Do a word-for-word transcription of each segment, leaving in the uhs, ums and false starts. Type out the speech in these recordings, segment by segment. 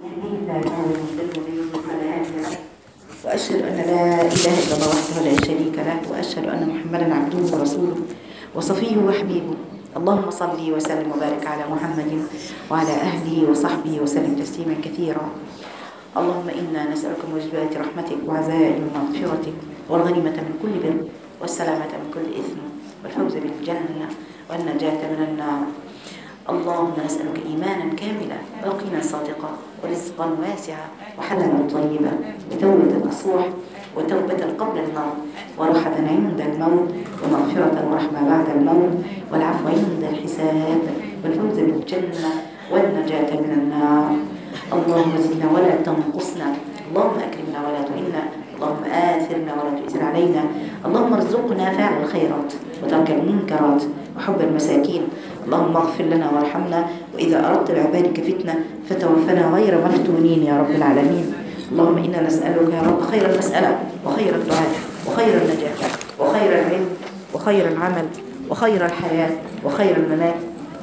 وأشهد أن لا إله إلا الله وحده لا شريك له، وأشهد أن محمدا عبده ورسوله وصفيه وحبيبه. اللهم صل وسلم وبارك على محمد وعلى أهله وصحبه وسلم تسليما كثيرا. اللهم إنا نسألك موجبات رحمتك وعزائم مغفرتك والغنيمة من كل بر والسلامة من كل إثم والفوز بالجنة والنجاة من النار. اللهم نسألك إيمانا كاملا ويقينا صادقا ورزقا واسعا وحلالا طيبا وتوبة نصوح وتوبة قبل الموت وراحة عند الموت ومغفرة ورحمة بعد الموت والعفو عند الحساب والفوز بالجنة والنجاة من النار. اللهم زدنا ولا تنقصنا، اللهم أكرمنا ولا تهنا، اللهم آثرنا ولا تؤثر علينا، اللهم ارزقنا فعل الخيرات وترك المنكرات وحب المساكين. اللهم اغفر لنا وارحمنا، وإذا أردت بعبادك فتنة فتوفنا غير مفتونين يا رب العالمين. اللهم إنا نسألك يا رب خير المسألة وخير الدعاء وخير النجاة وخير العلم وخير العمل وخير الحياة وخير الممات.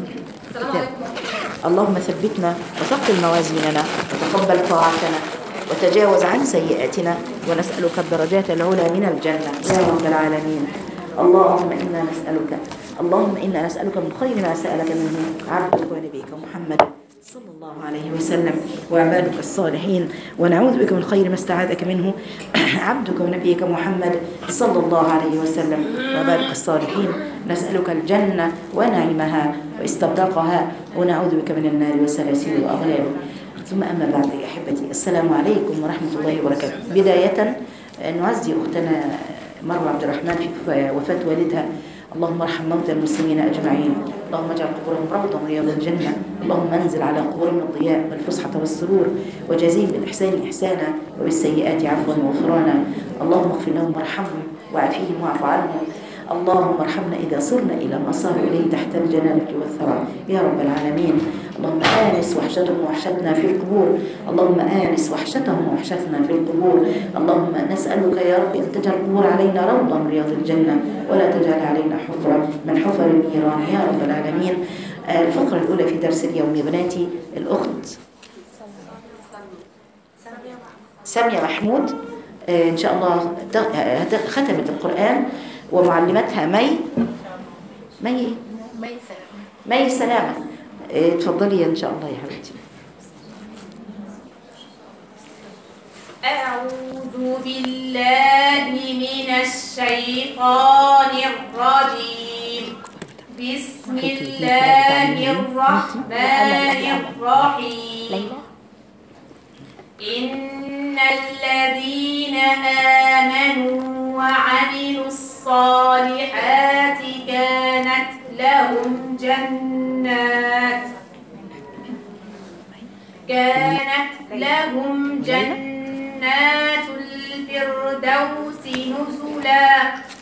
اللهم ثبتنا وثقل موازيننا وتقبل طاعتنا وتجاوز عن سيئاتنا، ونسألك الدرجات العلى من الجنة يا رب العالمين. اللهم إنا نسألك اللهم إنا نسألك من خير ما سألك منه عبدك ونبيك محمد صلى الله عليه وسلم وعبادك الصالحين، ونعوذ بك من خير ما استعاذك منه عبدك ونبيك محمد صلى الله عليه وسلم وعبادك الصالحين. نسألك الجنة ونعيمها واستبرقها، ونعوذ بك من النار وسلاسل وأغلال. ثم أما بعد يا أحبتي، السلام عليكم ورحمة الله وبركاته. بداية نعزي أختنا مروة عبد الرحمن في وفاة والدها. اللهم ارحم موتى المسلمين أجمعين، اللهم اجعل قبورهم روضة من رياض الجنة، اللهم انزل على قبورهم الضياء والفسحة والسرور، وجازيهم بالإحسان إحسانا وبالسيئات عفوا وغفرانا. اللهم اغفر لهم وارحمهم وعافيهم واعف عنهم. اللهم ارحمنا إذا صرنا إلى ما صاروا إليه تحت الجنانة والثرى يا رب العالمين. اللهم آنس وحشتهم وحشتنا في القبور، اللهم آنس وحشتهم وحشتنا في القبور. اللهم نسألك يا رب أن تجعل القبور علينا روضة من رياض الجنة، ولا تجعل علينا حفرة من حفر النيران يا رب العالمين. الفقرة الأولى في درس اليوم يا بناتي الأخت سامية محمود إن شاء الله ختمت القرآن، ومعلمتها مي مي مي سلامة. اتفضلي ان شاء الله يا حبيبتي. أعوذ بالله من الشيطان الرجيم. بسم الله الرحمن الرحيم. إن الذين آمنوا وعملوا الصالحات كانت لهم جنات كانت لهم جنات الفردوس نزلا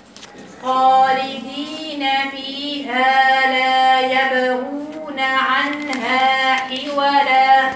خالدين فيها لا يبغون عنها حولا.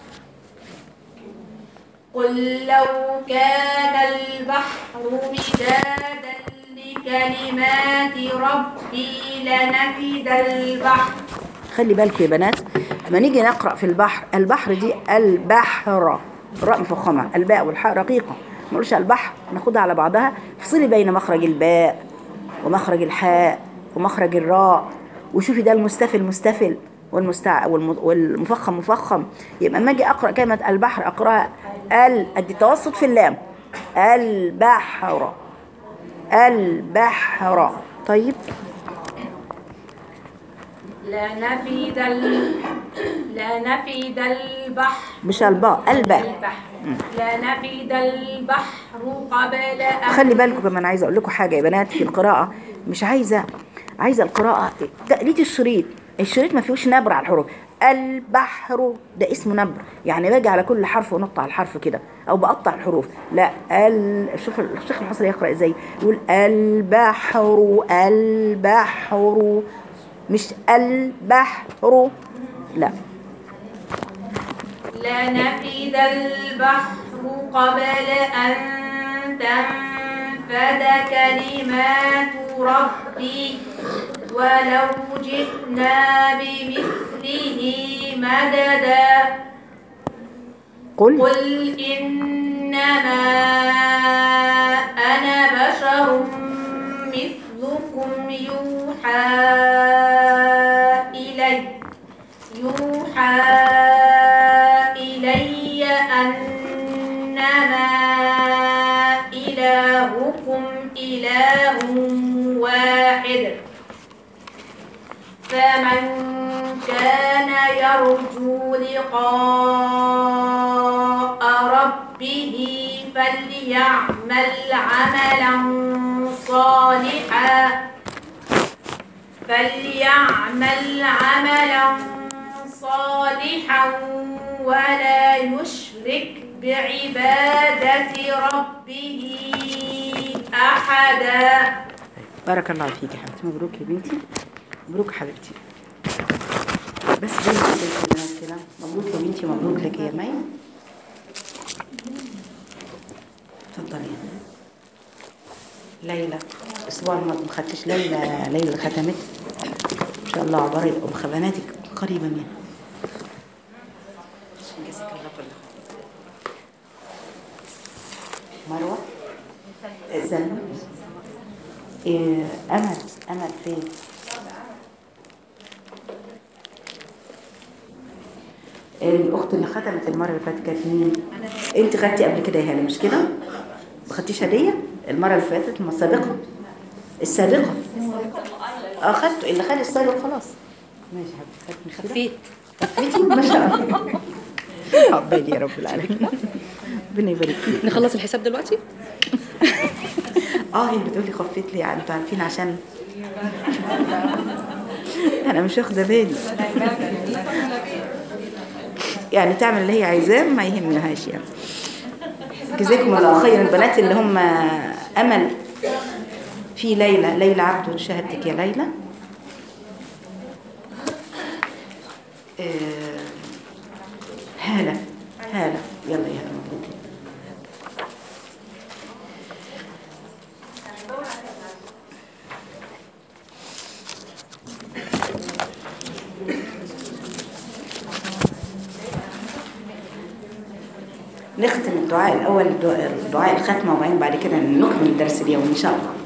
قل لو كان البحر مدادا لكلمات ربي لنفد البحر. خلي بالكم يا بنات، لما نيجي نقرأ في البحر، البحر دي البحر الراء مفخمة، الباء والحاء رقيقة، ما نقولش البحر ناخدها على بعضها. افصلي بين مخرج الباء ومخرج الحاء ومخرج الراء، وشوفي ده المستفل مستفل والمستع والمفخم مفخم. يبقى لما اجي اقرأ كلمة البحر اقراها ال ادي توسط في اللام، البحر البحر. طيب لا نفيد ال... لا نفيد البحر مش الباء الباء. لا نفيد البحر قبل أن. خلي بالكم كمان، عايزه اقول لكم حاجه يا بنات في القراءه، مش عايزه عايزه القراءه تقليد الشريط. الشريط ما فيهوش نبر على الحروف. البحر ده اسمه نبر، يعني باجي على كل حرف ونقطع الحرف كده او بقطع الحروف. لا ال... شوف الشيخ المصري يقرا ازاي، يقول البحر البحر مش البحر. لا لا نفيد البحر قبل أن تنفد كلمات ربي ولو جئنا بمثله مددا. قل قل إنما أنا بشر مثلكم يوحى إلي يوحى إلي أنما إلهكم إله واحد فمن كان يرجو لقاء ربه فليعمل عملا صالحا فليعمل عملا صالحا ولا يشرك بعبادة ربه أحدا. بارك الله فيك يا حبيبتي، مبروك يا بنتي، مبروك حبيبتي. بس زي ما قلت كده مبروك يا بنتي، مبروك لك يا مي. اتفضلي. ليلى الاسبوع الماضي ما خدتش ليلى، ليلى ختمت ان شاء الله عبارة ام خباناتك قريبا منها. جزاك الله كل خير. مروه سلمى إيه امل امل فين؟ الاخت اللي ختمت المره اللي فاتت كانت مين؟ انت خدتي قبل كده يا هاله مش كده؟ ما خدتيش هديه المره اللي فاتت السابقه السابقه اه خدت اللي خد السابق خلاص ماشي حبيبتي. خفيت خفيتي ما شاء الله. عقبالي يا رب العالمين، ربنا يبارك فيك. نخلص الحساب دلوقتي. اه هي بتقولي خفيت لي، يعني انتوا عارفين عشان انا مش واخده بالي، يعني تعمل اللي هي عايزاه ما يهمناهاش يعني. جزاكم الله خير. البنات اللي هم امل في ليلى ليلى عبده شهادتك يا ليلى. آه هالة هالة يلا يا هالة مبروك. نختم الدعاء الأول دعاء الختمة وبعدين بعد كده نكمل الدرس اليوم إن شاء الله.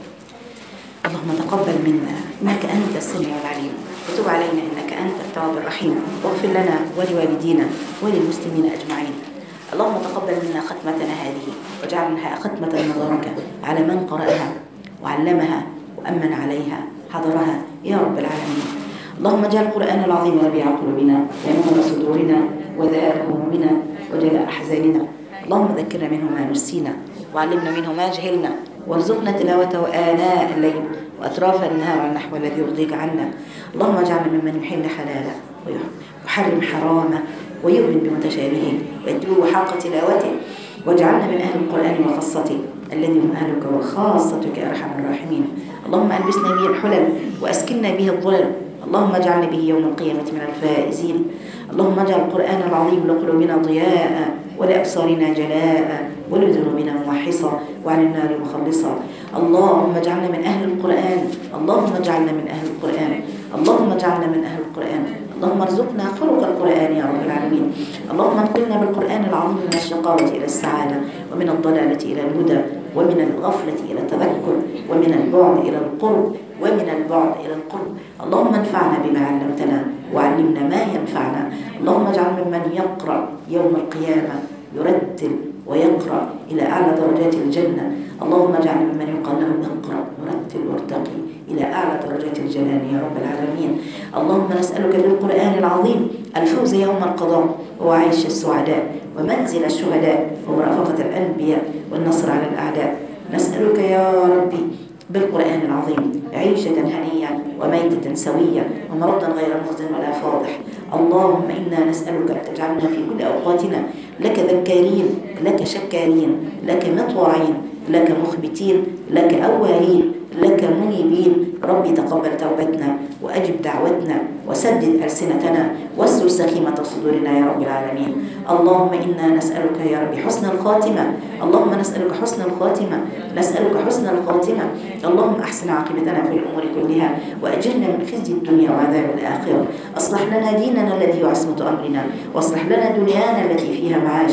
اللهم تقبل منا إنك أنت السميع العليم وتب علينا إنك أنت التواب الرحيم واغفر لنا ولوالدينا وللمسلمين أجمعين. اللهم تقبل منا ختمتنا هذه واجعلها ختمة مباركة على من قرأها وعلمها وأمن عليها حضرها يا رب العالمين. اللهم اجعل القرآن العظيم ربيع قلوبنا ونور صدورنا وذهاب همومنا وجلاء أحزاننا. اللهم ذكرنا منه ما نسينا وعلمنا منه ما جهلنا وارزقنا تلاوته آناء الليل وأطراف النهار على النحو الذي يرضيك عنا. اللهم اجعلنا ممن يحل حلاله ويحرم حرامه ويؤمن بمتشابهه ويتلو حق تلاوته، واجعلنا من أهل القرآن وخاصته الذي هم أهلك وخاصتك يا أرحم الراحمين. اللهم ألبسنا به الحلل وأسكننا به الظلل. اللهم اجعلنا به يوم القيامة من الفائزين. اللهم اجعل القرآن العظيم لقلوبنا ضياء ولأبصارنا جلاء ولذنوبنا موحصا وعن النار مخلصا. اللهم اجعلنا من أهل القرآن، اللهم اجعلنا من أهل القرآن، اللهم اجعلنا من أهل القرآن. اللهم ارزقنا خلق القرآن يا رب العالمين. اللهم انقلنا بالقرآن العظيم من الشقاوة إلى السعادة ومن الضلالة إلى الهدى ومن الغفلة إلى التذكر ومن البعد إلى القرب ومن البعد إلى القرب. اللهم انفعنا بما علمتنا وعلمنا ما ينفعنا. اللهم اجعل ممن يقرأ يوم القيامة يرتل ويقرأ إلى أعلى درجات الجنة. اللهم اجعل ممن يقال له اقرأ ورتل وارتقي إلى أعلى درجات الجنان يا رب العالمين. اللهم نسألك بالقرآن العظيم الفوز يوم القضاء وعيش السعداء ومنزل الشهداء ومرافقة الأنبياء والنصر على الأعداء. نسألك يا ربي بالقرآن العظيم عيشة هنية وميتة سوية ومرضا غير مخزن ولا فاضح. اللهم إنا نسألك أن تجعلنا في كل أوقاتنا لك ذكارين لك شكارين لك مطوعين لك مخبتين لك أواهين لك منيبين. ربي تقبل توبتنا وأجب دعوتنا وسدد ألسنتنا واسلل سخيمة صدورنا يا رب العالمين. اللهم إنا نسألك يا ربي حسن الخاتمة. اللهم نسألك حسن الخاتمة نسألك حسن الخاتمة. اللهم أحسن عاقبتنا في الأمور كلها وأجرنا من خزي الدنيا وعذاب الآخرة. أصلح لنا ديننا الذي هو عصمة أمرنا واصلح لنا دنيانا التي فيها معاشنا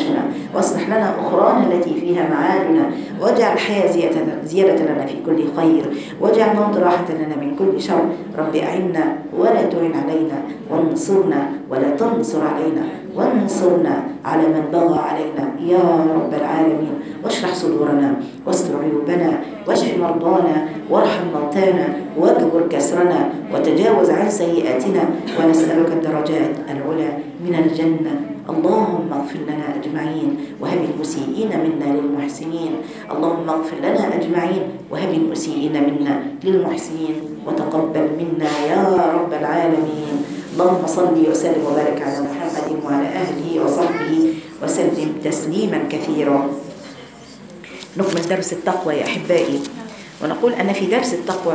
واصلح لنا أخرانا التي فيها معادنا، واجعل الحياة زيادة زيادة لنا في كل خير، واجعل الموت راحة لنا من كل شر. رب أعنا ولا تعن علينا، وانصرنا ولا تنصر علينا، وانصرنا على من بغى علينا يا رب العالمين. واشرح صدورنا واستر عيوبنا واشف مرضانا وارحم موتانا واجبر كسرنا وتجاوز عن سيئاتنا، ونسألك الدرجات العلى من الجنة. اللهم اغفر لنا أجمعين وهب المسيئين منا للمحسنين. اللهم اغفر لنا أجمعين وهب المسيئين منا للمحسنين، وتقبل منا يا رب العالمين. اللهم صل وسلم وبارك على محمد وعلى أهله وصحبه وسلم تسليما كثيرا. نكمل درس التقوى يا أحبائي، ونقول أن في درس التقوى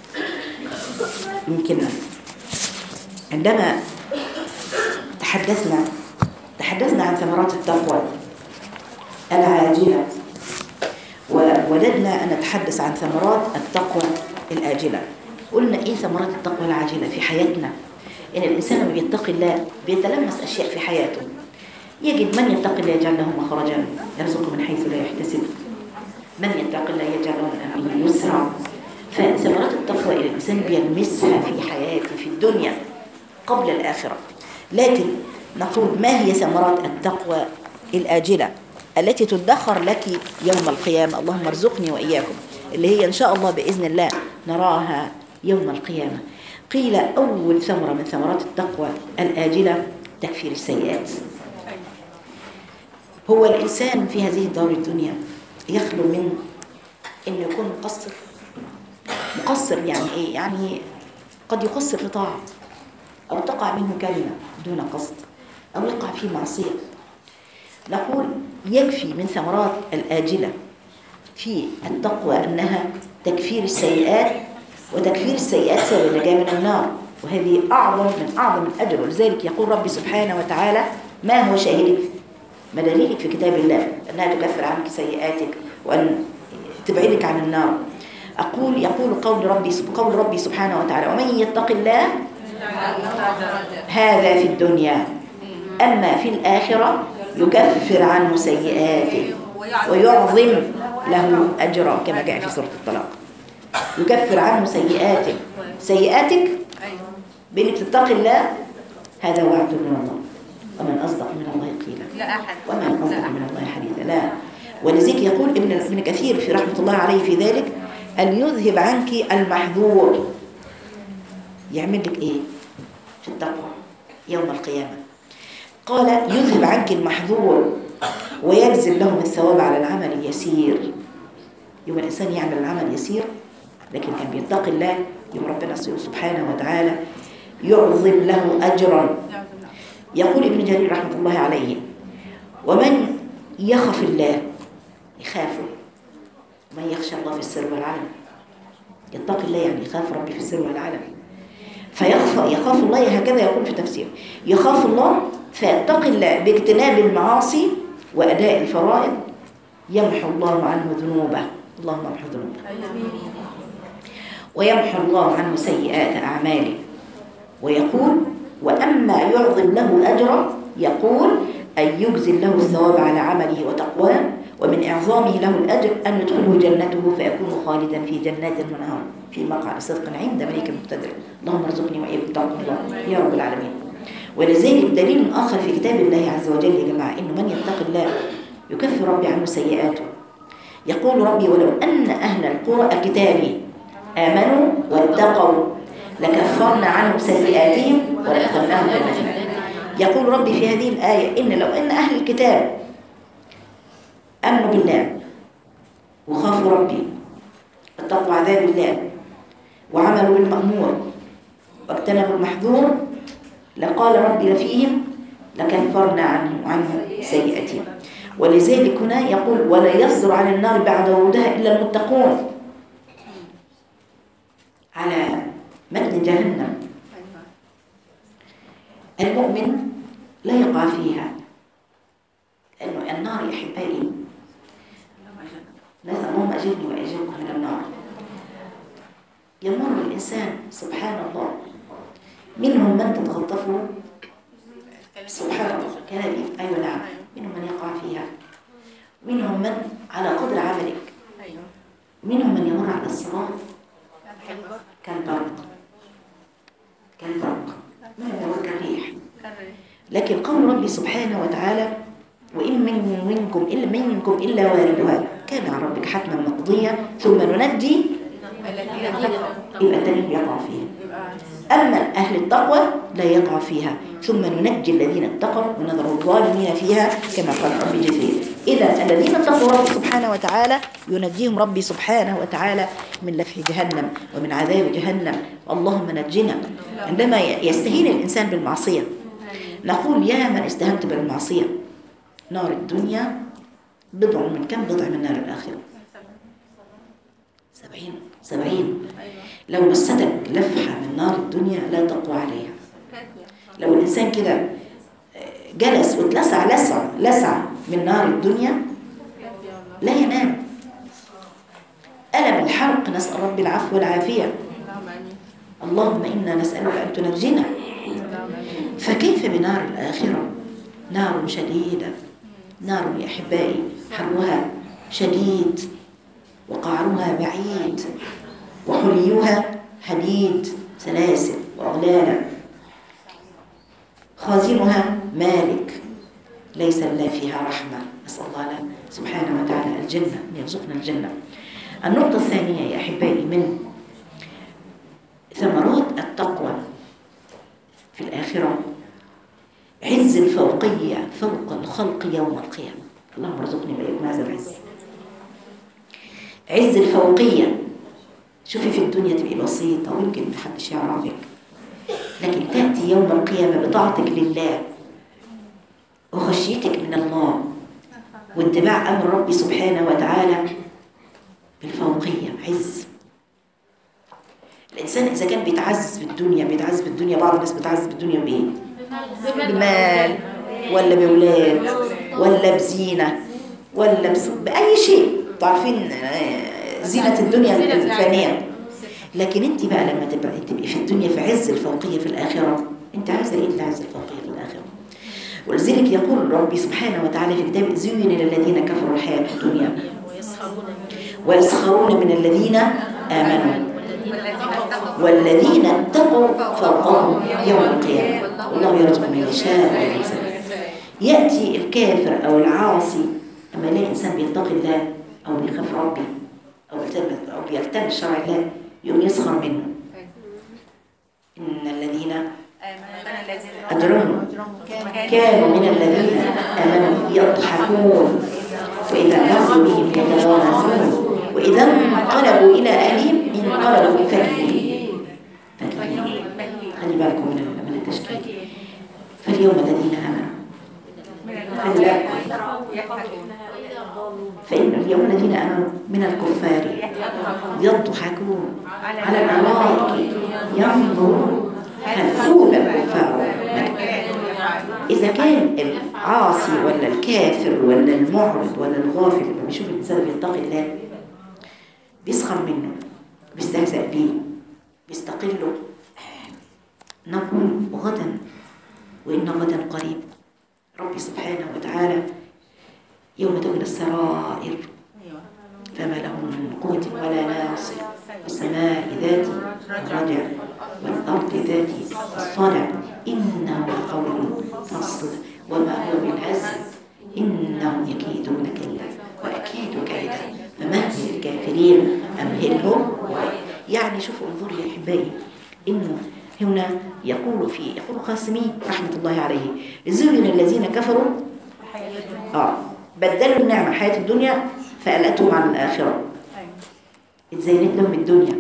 يمكن عندما تحدثنا تحدثنا عن ثمرات التقوى العاجلة، ووددنا أن نتحدث عن ثمرات التقوى الآجلة. قلنا إيه ثمرات التقوى العاجلة في حياتنا؟ إن الإنسان لما بيتقي الله بيتلمس أشياء في حياته، يجد من يتقي الله يجعل له مخرجا يرزقه من حيث لا يحتسب، من يتقي الله يجعل له من أمره يسرا. فثمرات التقوى إلى الإنسان بيلمسها في حياته في الدنيا قبل الآخرة. لكن نقول ما هي ثمرات التقوى الآجلة التي تدخر لك يوم القيامة؟ اللهم ارزقني وإياكم، اللي هي إن شاء الله بإذن الله نراها يوم القيامة. قيل أول ثمرة من ثمرات التقوى الآجلة تكفير السيئات. هو الإنسان في هذه الدار الدنيا يخلو من أن يكون مقصر. مقصر يعني إيه؟ يعني قد يقصر في طاعة، أو تقع منه كلمة دون قصد، أو يقع في معصية. نقول يكفي من ثمرات الآجلة في التقوى أنها تكفير السيئات، وتكفير السيئات سبب النجاة من النار، وهذه أعظم من أعظم الأجر. ولذلك يقول ربي سبحانه وتعالى ما هو شاهدك؟ ما دليلك في كتاب الله أنها تكفر عنك سيئاتك وأن تبعدك عن النار. أقول يقول قول ربي قول ربي سبحانه وتعالى ومن يتق الله هذا في الدنيا، أما في الآخرة يكفر عنه سيئاته ويعظم له أجرا، كما جاء في سورة الطلاق. يكفر عنه سيئاتك سيئاتك بأنك تتقي الله، هذا وعد من الله، ومن أصدق من الله قيلا لا أحد ومن أصدق من الله حديثا. لا. ولذلك يقول ابن ابن كثير في رحمة الله عليه في ذلك أن يذهب عنك المحذور. يعمل لك إيه في التقوى يوم القيامة؟ قال يذهب عنك المحذور ويجزل لهم الثواب على العمل اليسير. يوم الإنسان يعمل العمل يسير لكن كان بيتقي الله، يوم ربنا سبحانه وتعالى يعظم له أجرا. يقول ابن جرير رحمة الله عليه ومن يخف الله يخافه، ومن يخشى الله في السر والعلن. يتقي الله يعني يخاف ربي في السر والعلن، فيخاف يخاف الله. هكذا يقول في تفسير يخاف الله فيتقي الله باجتناب المعاصي وأداء الفرائض، يمحو الله عنه ذنوبه. اللهم امحو ذنوبه. ويمحو الله عنه سيئات أعماله. ويقول وأما يعظم له أجرا، يقول أن يجزل له الثواب على عمله وتقواه، ومن إعظامه له الأجر أن يدخله جنته فيكون خالدا في جنات ونهار في مقعد صدق عند مليك مقتدر. اللهم ارزقني وإياكم تقوى الله يا رب العالمين. ولذلك دليل آخر في كتاب الله عز وجل يا جماعة إنه من يتق الله يكفر ربي عنه سيئاته. يقول ربي ولو أن أهل القرى الكتاب آمنوا واتقوا لكفرنا عنهم سيئاتهم ولأدخلناهم جنات. يقول ربي في هذه الآية إن لو أن أهل الكتاب آمنوا بالله وخافوا ربي واتقوا عذاب الله وعملوا بالمأمور واجتنبوا المحظور، لقال ربي لفيهم لكفرنا عنه عنه سيئاتهم. ولذلك هنا يقول ولا يصدر عن النار بعد ورودها إلا المتقون. على متن جهنم المؤمن لا يقع فيها، لأنه النار يا أحبائي نسأل اللهم أجرني وأجركم من النار. يمر الإنسان سبحان الله منهم من تتغطفه سبحان الله كلامي، أيوة نعم، منهم من يقع فيها منهم من على قدر عملك، منهم من يمر على الصراط كالبرق كالبرق كالريح. لكن قول ربي سبحانه وتعالى وإن من منكم إلا منكم إلا واردها كان على ربك حتما مقضيا ثم ننجي يبقى التانيين يقع فيها. أما أهل التقوى لا يقع فيها ثم ننجي الذين اتقوا ونذر الظالمين فيها كما قال ربي جزيل. إذا الذين اتقوا ربي سبحانه وتعالى ينجيهم ربي سبحانه وتعالى من لفح جهنم ومن عذاب جهنم. اللهم نجنا. عندما يستهين الإنسان بالمعصية نقول يا من استهنت بالمعصية نار الدنيا بضع من كم بضع من نار الآخرة؟ سبعين سبعين. لو مستك لفحة من نار الدنيا لا تقوى عليها. لو الإنسان كده جلس واتلسع لسع لسع من نار الدنيا لا ينام. ألم الحرق نسأل رب العفو والعافية. اللهم إنا نسألك أن تنجينا. فكيف بنار الآخرة؟ نار شديدة، نار يا أحبائي حرها شديد وقعرها بعيد وحليها حديد سلاسل وأغلالا، خازنها مالك ليس لله فيها رحمة. نسأل الله سبحانه وتعالى الجنة أن يرزقنا الجنة. النقطة الثانية يا أحبائي من ثمرات التقوى في الآخرة عز الفوقية فوق الخلق يوم القيامة. اللهم ارزقني وإياكم هذا العز. عز الفوقية. شوفي في الدنيا تبقي بسيطة ويمكن محدش يعرفك، لكن تأتي يوم القيامة بطاعتك لله وخشيتك من الله واتباع أمر ربي سبحانه وتعالى بالفوقية عز. الإنسان إذا كان بيتعزز بالدنيا بيتعزز بالدنيا بعض الناس بتعزز بالدنيا بإيه؟ بمال ولا بأولاد ولا بزينة ولا بس بأي شيء. تعرفين زينة الدنيا الفانية. لكن انت بقى لما تبقى تبقي في الدنيا في عز الفوقية في الآخرة انت عايزة ايه؟ انت عايزة الفوقية في الآخرة. ولذلك يقول ربي سبحانه وتعالى في كتابه زين للذين كفروا الحياة الدنيا ويسخرون من الذين آمنوا والذين اتقوا فوقهم يوم القيامة والله يرزق من يشاء ويحسن. يأتي الكافر أو العاصي لما يلاقي إنسان بيتقي الله أو بيخاف ربي أو أو بيلتمس شرع الله يوم يسخر منه. إن الذين أجرموا كانوا من الذين آمنوا يضحكون وإذا مروا بهم يتغامزون وإذا انقلبوا إلى أهلهم انقلبوا فكهين. خلي بالكم من التشكيل. فاليوم الذين آمنوا فإن اليوم الذين آمنوا من الكفار يضحكون على الأرائك ينظرون هل ثوب الكفار. إذا كان العاصي ولا الكافر ولا المعرض ولا الغافل لما بيشوف الإنسان بيتقي الله بيسخر منه بيستهزأ بيه بيستقله. نقول غدا وإن غدا قريب ربي سبحانه وتعالى يوم تبلى السرائر فما لهم من قوة ولا ناصر والسماء ذات الرجع والأرض ذات الصدع إنه لقول فصل وما هو بالهزل إنهم يكيدون كيدا وأكيد كيدا فمهل الكافرين أمهلهم. يعني شوفوا انظروا يا أحبائي إنه هنا يقول في يقول قاسمي رحمة الله عليه زين الذين كفروا آه بدلوا النعمة حياة الدنيا فألأتهم عن الآخرة. اتزينت لهم الدنيا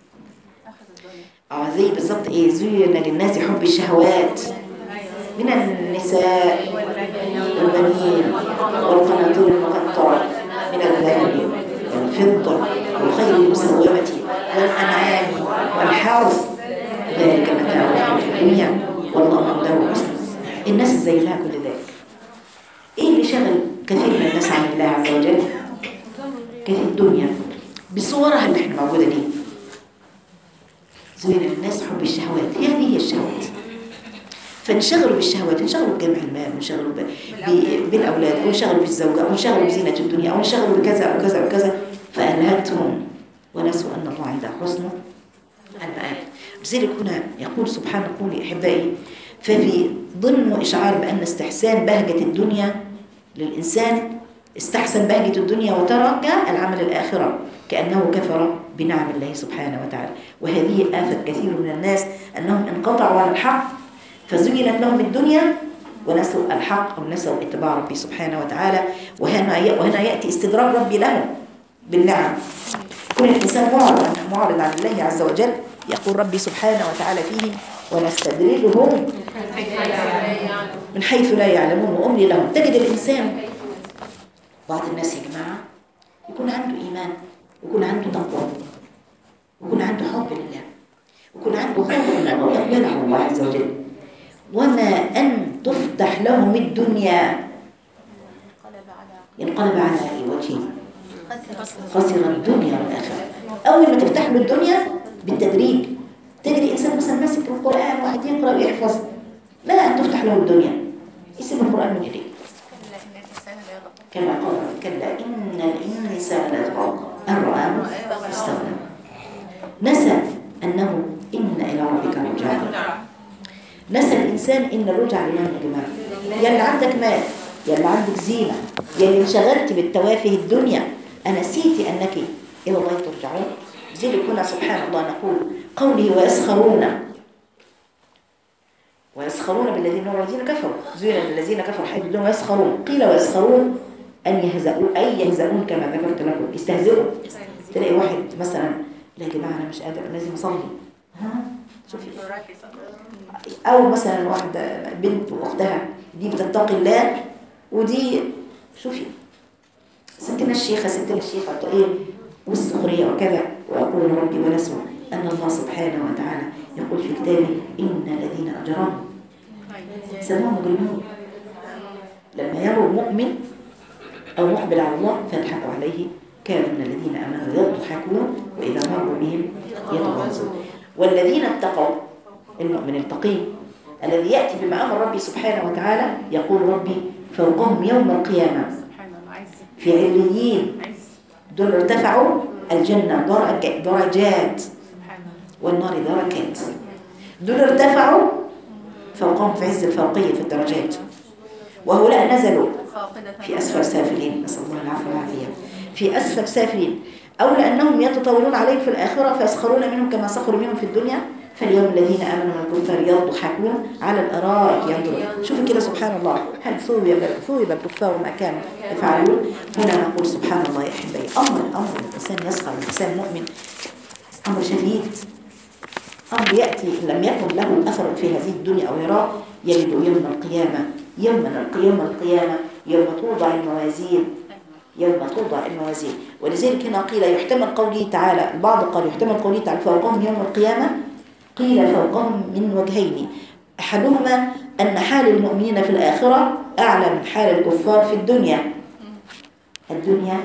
اه زي بالظبط ايه زين للناس حب الشهوات من النساء والبنين والقناطير المقنطرة من الذهب والفضة والخيل المسومة والأنعام والحرث ذلك متاع الدنيا والله عنده حسن. الناس زي لها كل ذلك. ايه اللي شغل كثير من الناس عن الله عز وجل؟ كيف الدنيا بصورها اللي احنا موجوده دي. زين للناس حب الشهوات. هذه هي الشهوات. فانشغلوا بالشهوات، انشغلوا بجمع المال، انشغلوا ب... ب... بالأولاد، أو انشغلوا بالزوجة، أو انشغلوا بزينة الدنيا، أو انشغلوا بكذا أو كذا وكذا، فألهتهم ونسوا أن الله عنده حسن المآب. لذلك هنا يقول سبحانه قولي أحبائي، ففي ضمن إشعار بأن استحسان بهجة الدنيا للإنسان، استحسن بهجة الدنيا وترك العمل الآخرة كأنه كفر بنعم الله سبحانه وتعالى. وهذه آفة كثير من الناس، أنهم انقطعوا عن الحق فزينت لهم الدنيا ونسوا الحق أو نسوا اتباع ربي سبحانه وتعالى. وهنا وهنا يأتي استدراج ربي لهم بالنعم. كل الإنسان معرض معرض عن الله عز وجل. يقول ربي سبحانه وتعالى فيه ونستدرجهم من حيث لا يعلمون وأملي لهم. تجد الإنسان بعض الناس يا جماعة يكون عنده إيمان، يكون عنده تقوى، يكون عنده حب لله، يكون عنده خوف من الله وإقبال على الله عز وجل، وما أن تفتح لهم الدنيا ينقلب على وجهه خسر الدنيا والآخرة. أول ما تفتح له الدنيا بالتدريج تجد إنسان مثلا ماسك القرآن واحد يقرأ ويحفظ، لا أن تفتح له الدنيا يسيب القرآن من يديه. كما قال كلا إن الإنسان ليطغى أن رآه استغنى. نسى أنه إن إلى ربك الرجعى. نسى الإنسان إن الرجعى لمن يا جماعة؟ يا اللي عندك مال، يا اللي عندك زينة، يا اللي انشغلت بالتوافه الدنيا، أنسيتي أنك إلى الله ترجعون. لذلك هنا سبحان الله نقول قوله ويسخرون ويسخرون بالذين هم الذين كفروا زين الذين كفروا حيث لهم يسخرون. قيل ويسخرون أن يهزؤون، أي يهزؤون كما ذكرت لكم، يستهزئوا. تلاقي واحد مثلا لا يا جماعة أنا مش قادر لازم أصلي، ها شوفي. أو مثلا واحدة بنت وأختها دي بتتقي الله ودي شوفي ستنا الشيخة ستنا الشيخة إيه والسخرية وكذا. وأقول ربي ونسوا أن الله سبحانه وتعالى يقول في كتابه إن الذين أجرموا سموهم مجرمين. لما يروا مؤمن أو مقبل على الله فيضحكوا عليه كانوا من الذين آمنوا يضحكون وإذا مروا بهم يتغاظون. والذين اتقوا المؤمن التقي الذي يأتي بما أمر ربي سبحانه وتعالى يقول ربي فوقهم يوم القيامة في عليين دول ارتفعوا الجنة درجات والنار دركات. دول ارتفعوا فوقهم في عز الفوقية في الدرجات، وهؤلاء نزلوا في أسفل سافلين، نسأل الله العافية والعافية، في أسفل سافلين. أو لأنهم يتطاولون عليهم في الآخرة فيسخرون منهم كما سخروا منهم في الدنيا. فاليوم الذين آمنوا من الكفار يضحكون على الأرائك ينظرون. شوفوا كده سبحان الله، هل ثوب الكفار ما كانوا يفعلون؟ هنا نقول سبحان الله يا أحبائي، أمر أمر الإنسان يسخر الإنسان مؤمن أمر شديد، أمر يأتي لم يكن له أثر في هذه الدنيا أو يراه يجد يوم القيامة. يوم يوم القيامة يوم توضع الموازين، يوم توضع الموازين. ولذلك هنا قيل يحتمل قوله تعالى، البعض قال يحتمل قوله تعالى فوقهم يوم القيامة، قيل فوقهم من وجهين، أحدهما أن حال المؤمنين في الآخرة أعلى من حال الكفار في الدنيا. الدنيا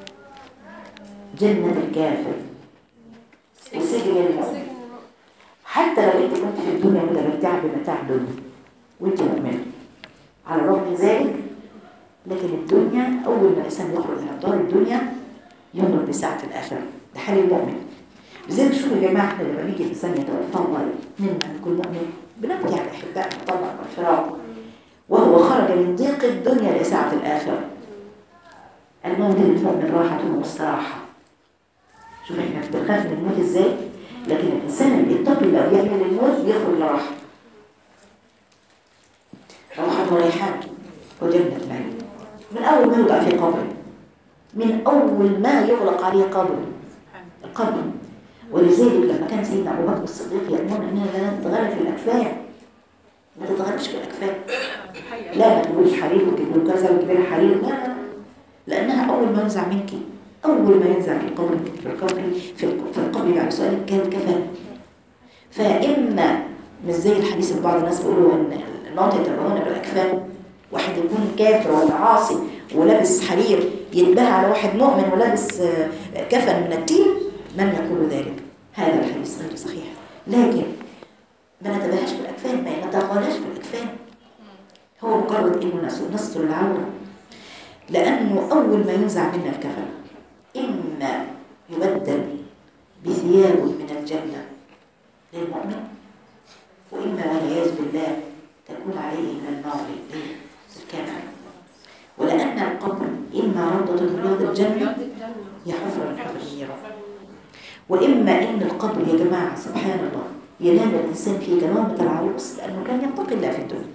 جنة الكافر وسجن المؤمن. حتى لو أنت كنت في الدنيا متمتعة بمتاع الدنيا وأنت مؤمن على الرغم من ذلك، لكن الدنيا أول ما الإنسان يخرج من دار الدنيا يمر بساعة الآخرة. ده حال المؤمن. لذلك شوفوا يا جماعة احنا لما بيجي الإنسان يتوفى الله منا كل مؤمن بنبكي على أحبائنا طبعا والفراق، وهو خرج من ضيق الدنيا لساعة الآخرة. الموت للمؤمن راحة واستراحة. شوف احنا بنخاف من الموت ازاي، لكن الإنسان اللي يتقي الله ويعمل الموت بيخرج لراحة، راحة وريحان وجنة العين من أول ما يوضع في قبره، من أول ما يغلق عليه قبره القبر. ولذلك لما كان سيدنا أبو بكر الصديق يأمرنا أننا لا نتغلب في الأكفان، ما تتغلبش في الأكفان، لا ما تقولش حرير وتقول كذا وتقول حرير، لا لا، لأنها أول ما ينزع منك، أول ما ينزع في القبر في القبر في القبر بعد سؤالك كان كفن. فإما مش زي الحديث اللي بعض الناس بيقولوا أن الموت يتبعون بالأكفان، واحد يكون كافر ولا عاصي ولابس حرير ينبه على واحد مؤمن ولابس كفن من التين، من يقول ذلك؟ هذا الحديث غير صحيح. لكن ما نتباهاش بالأكفان، ما نتغالاش بالأكفان، هو مجرد إنه نستر العورة. لأنه أول ما ينزع منا الكفن إما يبدل بثياب من الجنة للمؤمن، وإما والعياذ بالله تكون عليه من النار للكافر. ولأن القبر إما روضة من رياض الجنة يا حفرة من حفر النيران، وإما إن القبر يا جماعة سبحان الله ينام الإنسان في دوامة العروس لأنه كان يتقي الله في الدنيا،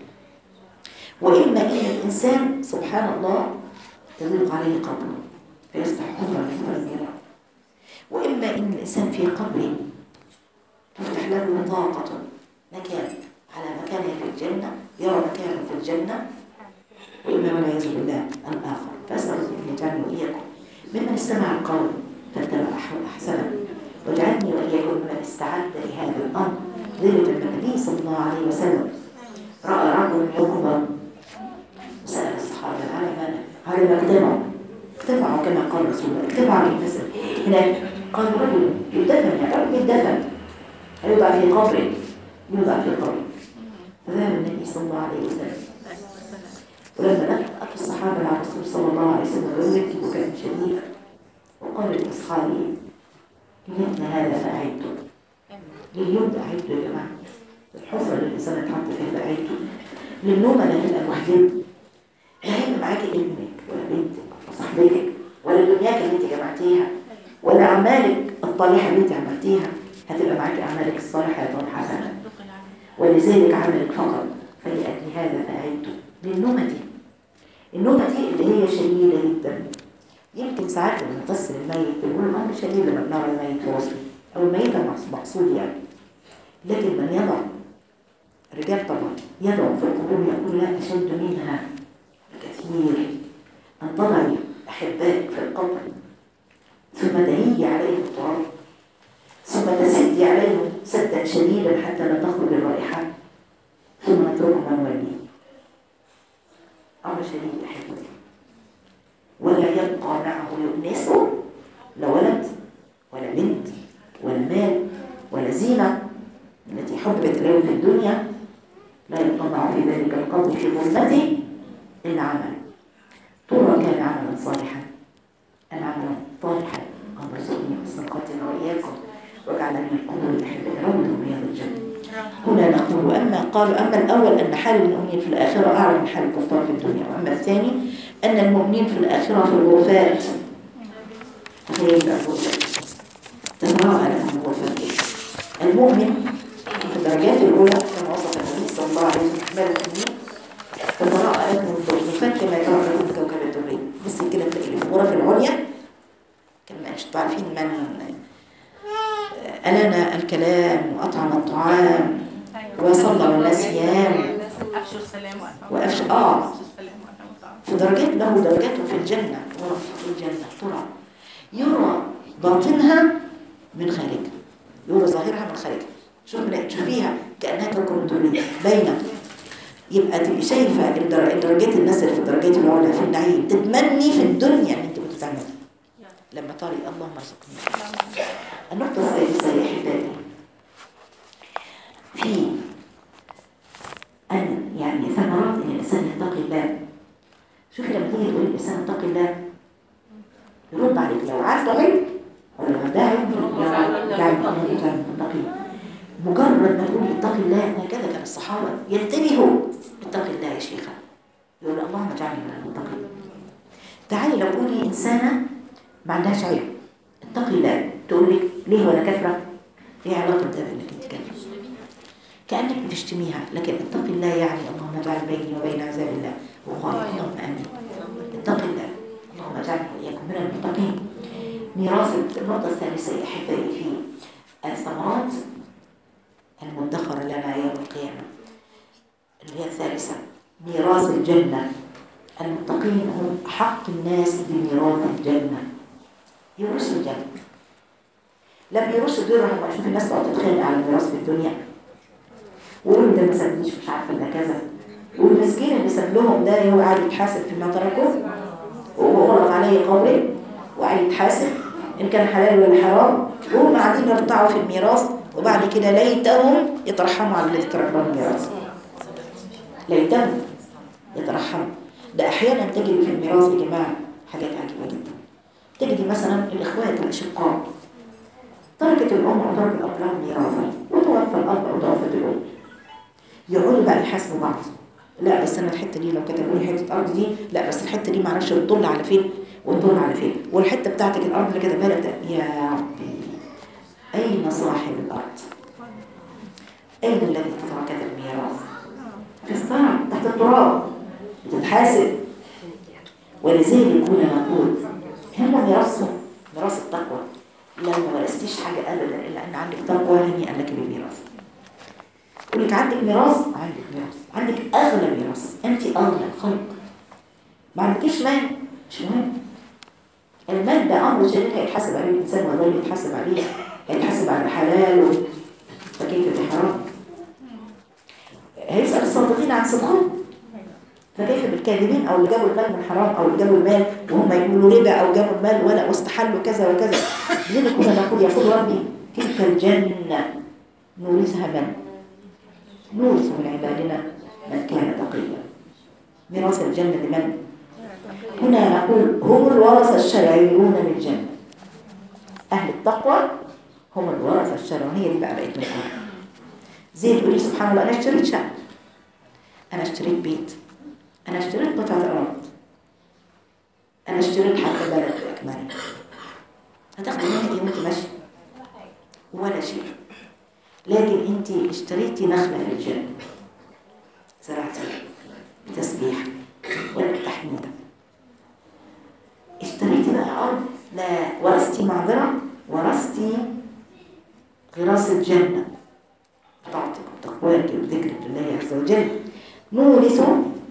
وإما إن الإنسان سبحان الله تضيق عليه قبره فيصبح حفرة من حفر النيران، وإما إن الإنسان في قبره تفتح له بطاقة مكان على مكانه في الجنة، يرى مكانه في الجنة، وإما والعياذ بالله الآخر. فأسأل الله أن يجعلني وإياكم ممن استمع القول فاتبع أحسنه، واجعلني وإياكم ممن استعد لهذا الأمر. ذلك النبي صلى الله عليه وسلم رأى رجل يقبض وسأل الصحابة على ماذا؟ على ما اجتمعوا اجتمعوا كما قال رسول الله، اجتمعوا المثل هناك. قال رجل يدفن، يا رب يدفن، هيوضع في قبره، يوضع في قبره. فذهب النبي صلى الله عليه وسلم، ولما أتى الصحابة على الرسول صلى الله عليه وسلم ويبكي بكاء شديدا، وقال لأصحابه ليتنا هذا فأعدته، لليوم ده أعدته يا جماعة، الحفرة اللي الإنسان اتحط فيها فأعدته، للنوم أنا هبقى لوحدك، لا هيبقى معاكي ابنك ولا بنتك ولا صاحبتك ولا دنياك اللي انت جمعتيها ولا أعمالك الطالحة اللي انت عملتيها، هتبقى معاكي أعمالك الصالحة يا طالحة حسنة، ولذلك عملك فقط. فلأجل هذا فأعدته للنومة دي. النومة دي اللي هي شديدة جدا، يمكن ساعات لما نغسل الميت بنقول الأمر شديد لما بنرى الميت في وصله أو الميت مقصود يعني، لكن من يضع الرجال طبعا يضع في القبور يقول لا أشد منها بكثير أن تضعي أحبائك في القبر ثم تهيجي عليهم التراب ثم تسدي عليهم سدا شديدا حتى لا تخرج الرائحة ثم نتركهم ونوليه. أمر شديد أحبائي، ولا يبقى معه يؤنسه لا ولد ولا بنت ولا مال ولا زينة التي حبت إليه في الدنيا، لا يبقى معه في ذلك القبر في ظلمته إلا عمل. طول كان عملا صالحا أن عملا طالحا اللهم ارزقني حسن الخاتمة وإياكم واجعلنا من القبور الأحبة روضة من رياض الجنة. هنا نقول أما قالوا أما الأول أن حال المؤمنين في الآخرة أعلى من حال الكفار في الدنيا، وأما الثاني أن المؤمنين في الآخرة في الغرفات غير الغرفات تتراءى لهم الغرفات. المؤمن في الدرجات الأولى كما وصف النبي صلى الله عليه وسلم أحبال المؤمنين تتراءى لهم الغرفات كما يتراءى لهم كوكب الدري. بس كده تلاقي في الغرف العليا كما أنتم عارفين من ألان الكلام وأطعم الطعام وصلى الناس يام أفشوا السلام وأفشوا آه في درجات له درجاته في الجنة. غرف في الجنة ترى يرى باطنها من خارجها، يرى ظاهرها من خارجها. شوف تشوفيها كأنها كوكب دري باينة، يبقى تبقي شايفة الدرجات الناس اللي في الدرجات العلى في النعيم، تتمني في الدنيا ان انت كنت تعملي لما طاري. اللهم ارزقني. النقطة الثالثة يا أحبائي في أن يعني ثمرات إن الإنسان يتقي الله. شوفي لما تيجي تقول الإنسان يتقي الله يرد عليك لو عنده علم ولا لو عنده علم يعني متقي. مجرد ما تقول اتقي الله، هكذا كان الصحابة ينتبهوا اتقي الله يا شيخة، يقول اللهم اجعلني من المتقين. تعالي لو قولي إنسانة ما عندهاش علم اتقي الله، تقول لك ليه ولا كافرة؟ ايه علاقة ده بانك انت كافرة؟ كأنك بتشتميها. لكن اتقي الله يعني اللهم اجعل بيني وبين عذاب الله وقال اللهم امين. اتقي الله اللهم اجعلني واياكم من المتقين. ميراث النقطة الثالثة يا احبائي في الثمرات المدخرة لنا يوم القيامة اللي هي الثالثة ميراث الجنة. المتقين هم أحق الناس بميراث الجنة، يورثوا الجنة. لم يورثوا درهم. أشوف الناس بقى تتخانق على الميراث في الدنيا ويقولوا ده ما سابنيش مش عارفة إلا كذا، والمسكين اللي ساب لهم ده هو قاعد يتحاسب فيما تركه وهو غلط عليه قوله وقاعد يتحاسب إن كان حلال ولا حرام، وهم قاعدين يرتعوا في الميراث وبعد كده ليتهم يترحموا على الذي ترك لهم ميراث. ليتهم يترحموا. ده احيانا تجد في الميراث يا جماعه حاجات عجيبه جدا. تجد مثلا الاخوات الاشقاء تركت الام او ترك الاب لهم ميراثا، وتوفى الاب او توفت الام، يقعدوا بقى يحاسبوا بعض. لا بس انا الحته دي لو كتبوا لي حته الارض دي، لا بس الحته دي معرفش بتطل على فين وتطل على فين، والحته بتاعتك الارض اللي كتبها لك يا ربي اين صاحب الارض؟ اين الذي ترك الميراث؟ في الصعب تحت التراب بتتحاسب. ولذلك كنا نقول هم ميراثهم ميراث التقوى. لو ما ورثتيش حاجه ابدا الا ان عندك تقوى هنيئا لك بالميراث. يقول لك عندك ميراث، عندك ميراث، عندك اغلى ميراث، انت اغلى الخلق. ما عندكيش مال مش مهم. المال ده امر شديد هيتحاسب عليه الانسان وغير يتحاسب عليه، هيتحاسب على حلاله فكيف بحرام. هيسال الصادقين عن صدقهم فكيف بالكاذبين، او اللي جابوا المال من حرام، او اللي جابوا المال وهم يقولوا ربا، او جابوا المال ولا واستحلوا كذا وكذا. لذلك كنا نقول يقول ربي تلك الجنه نورثها من؟ نورث من عبادنا من كان تقيا. ميراث الجنه لمن؟ هنا نقول هم الورثه الشرعيون للجنه. اهل التقوى هم الورثه الشرعيون. هي دي بقى بقت من الآن. زي تقولي سبحان الله انا اشتريت شقه، انا اشتريت بيت، انا اشتريت قطعه ارض، انا اشتريت حتى بلد باكمله. هتاخدي منها ايه وانت ماشيه؟ ولا شيء. لكن انت اشتريتي نخله في الجنه، زرعتيها بتسبيح وبتحميدها. اشتريتي بقى ارض، لا ورثتي معذره، ورثتي غراس الجنه بطاعتك وتقواك وذكرك لله عز وجل. نورث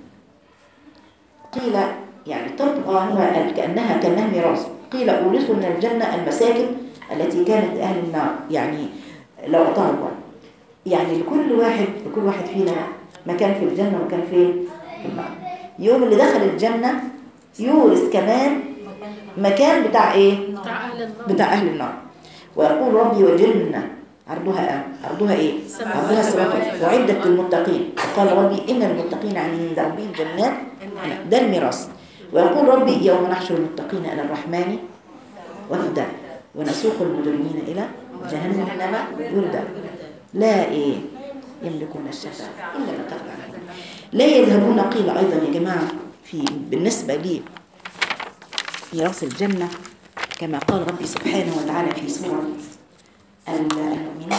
قيل يعني تبقى هو كأنها كأنها ميراث. قيل أورثوا من الجنة المساكن التي كانت أهل النار، يعني لو أطاعوا الله. يعني لكل واحد لكل واحد فينا مكان في الجنة ومكان في النار. يوم اللي دخل الجنة يورث كمان مكان بتاع إيه؟ بتاع أهل النار. ويقول ربي وجنة عرضها عرضها ايه؟ عرضها السماوات وعدت للمتقين. قال ربي ان المتقين عند ربهم جنات، ده الميراث. ويقول ربي يوم نحشر المتقين الى الرحمن وفدا ونسوق المجرمين الى جهنم وردا لا ايه يملكون الشفاعة الا من تقبل عليهم لا يذهبون. قيل ايضا يا جماعه في بالنسبه لي ميراث الجنه كما قال ربي سبحانه وتعالى في سوره المؤمنين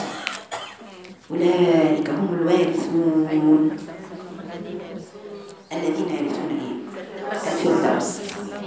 أولئك هم الوارثون الذين يرثون ايه؟ الفردوس.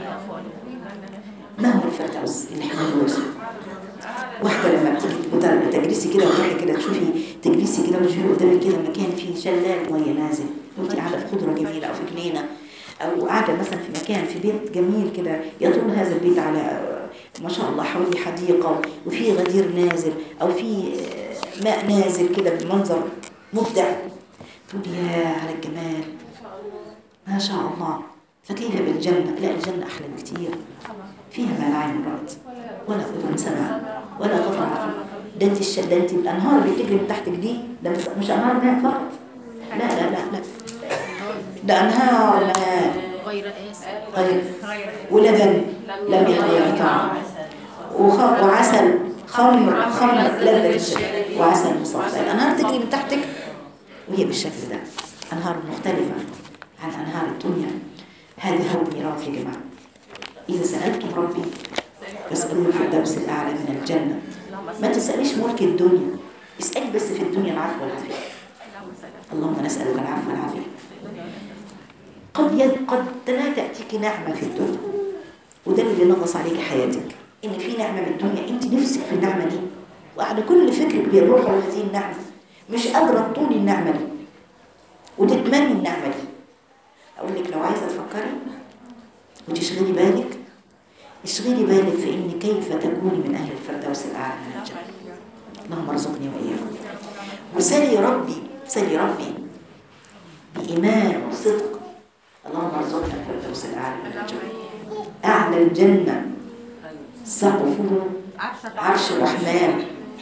ما هو الفردوس اللي احنا بنورثه؟ واحدة لما بتيجي تجلسي كده وتروحي كده تشوفي تجلسي كده وتشوفي قدامك كده مكان فيه شلال ميه نازل، وانت قاعدة في خضرة جميلة أو في جنينة، أو قاعدة مثلا في مكان في بيت جميل كده، يطول هذا البيت على ما شاء الله حوالي حديقة وفي غدير نازل أو في ماء نازل كده بمنظر مبدع، تقول يا على الجمال ما شاء الله. فكيف بالجنة؟ لا الجنة أحلى بكتير، فيها ما لا عين رأت ولا أذن سمع ولا خطر على ده انت الش... ده انت الأنهار اللي بتجري من تحتك دي ده مش أنهار ماء فقط، لا لا لا لا ده أنهار ماء غير غير ولبن لم يتغير طعمه وعسل خمر خمر لذة الشرب وعسل مصفى. الأنهار تجري من تحتك وهي بالشكل ده، أنهار مختلفة عن أنهار الدنيا. هذا هو الميراث يا جماعة. إذا سألتم ربي فاسألوه الفردوس الأعلى من الجنة. ما تسأليش ملك الدنيا، اسألي بس في الدنيا العفو والعافية. اللهم نسألك العفو والعافية. قد يد قد لا تأتيك نعمة في الدنيا وده اللي نغص عليك حياتك، إن في نعمة بالدنيا أنت نفسك في النعمة دي وعلى كل فكرك بيروح على هذه النعمة، مش قادرة تطولي النعمة دي وتتمني النعمة دي. أقول لك لو عايزة تفكري وتشغلي بالك، اشغلي بالك في إن كيف تكوني من أهل الفردوس الأعلى من الجنة. اللهم ارزقني وإياكم. وسلي ربي سلي ربي بإيمان وصدق. اللهم ارزقنا الفردوس الأعلى من الجنة. أعلى الجنة سقفه عرش الرحمن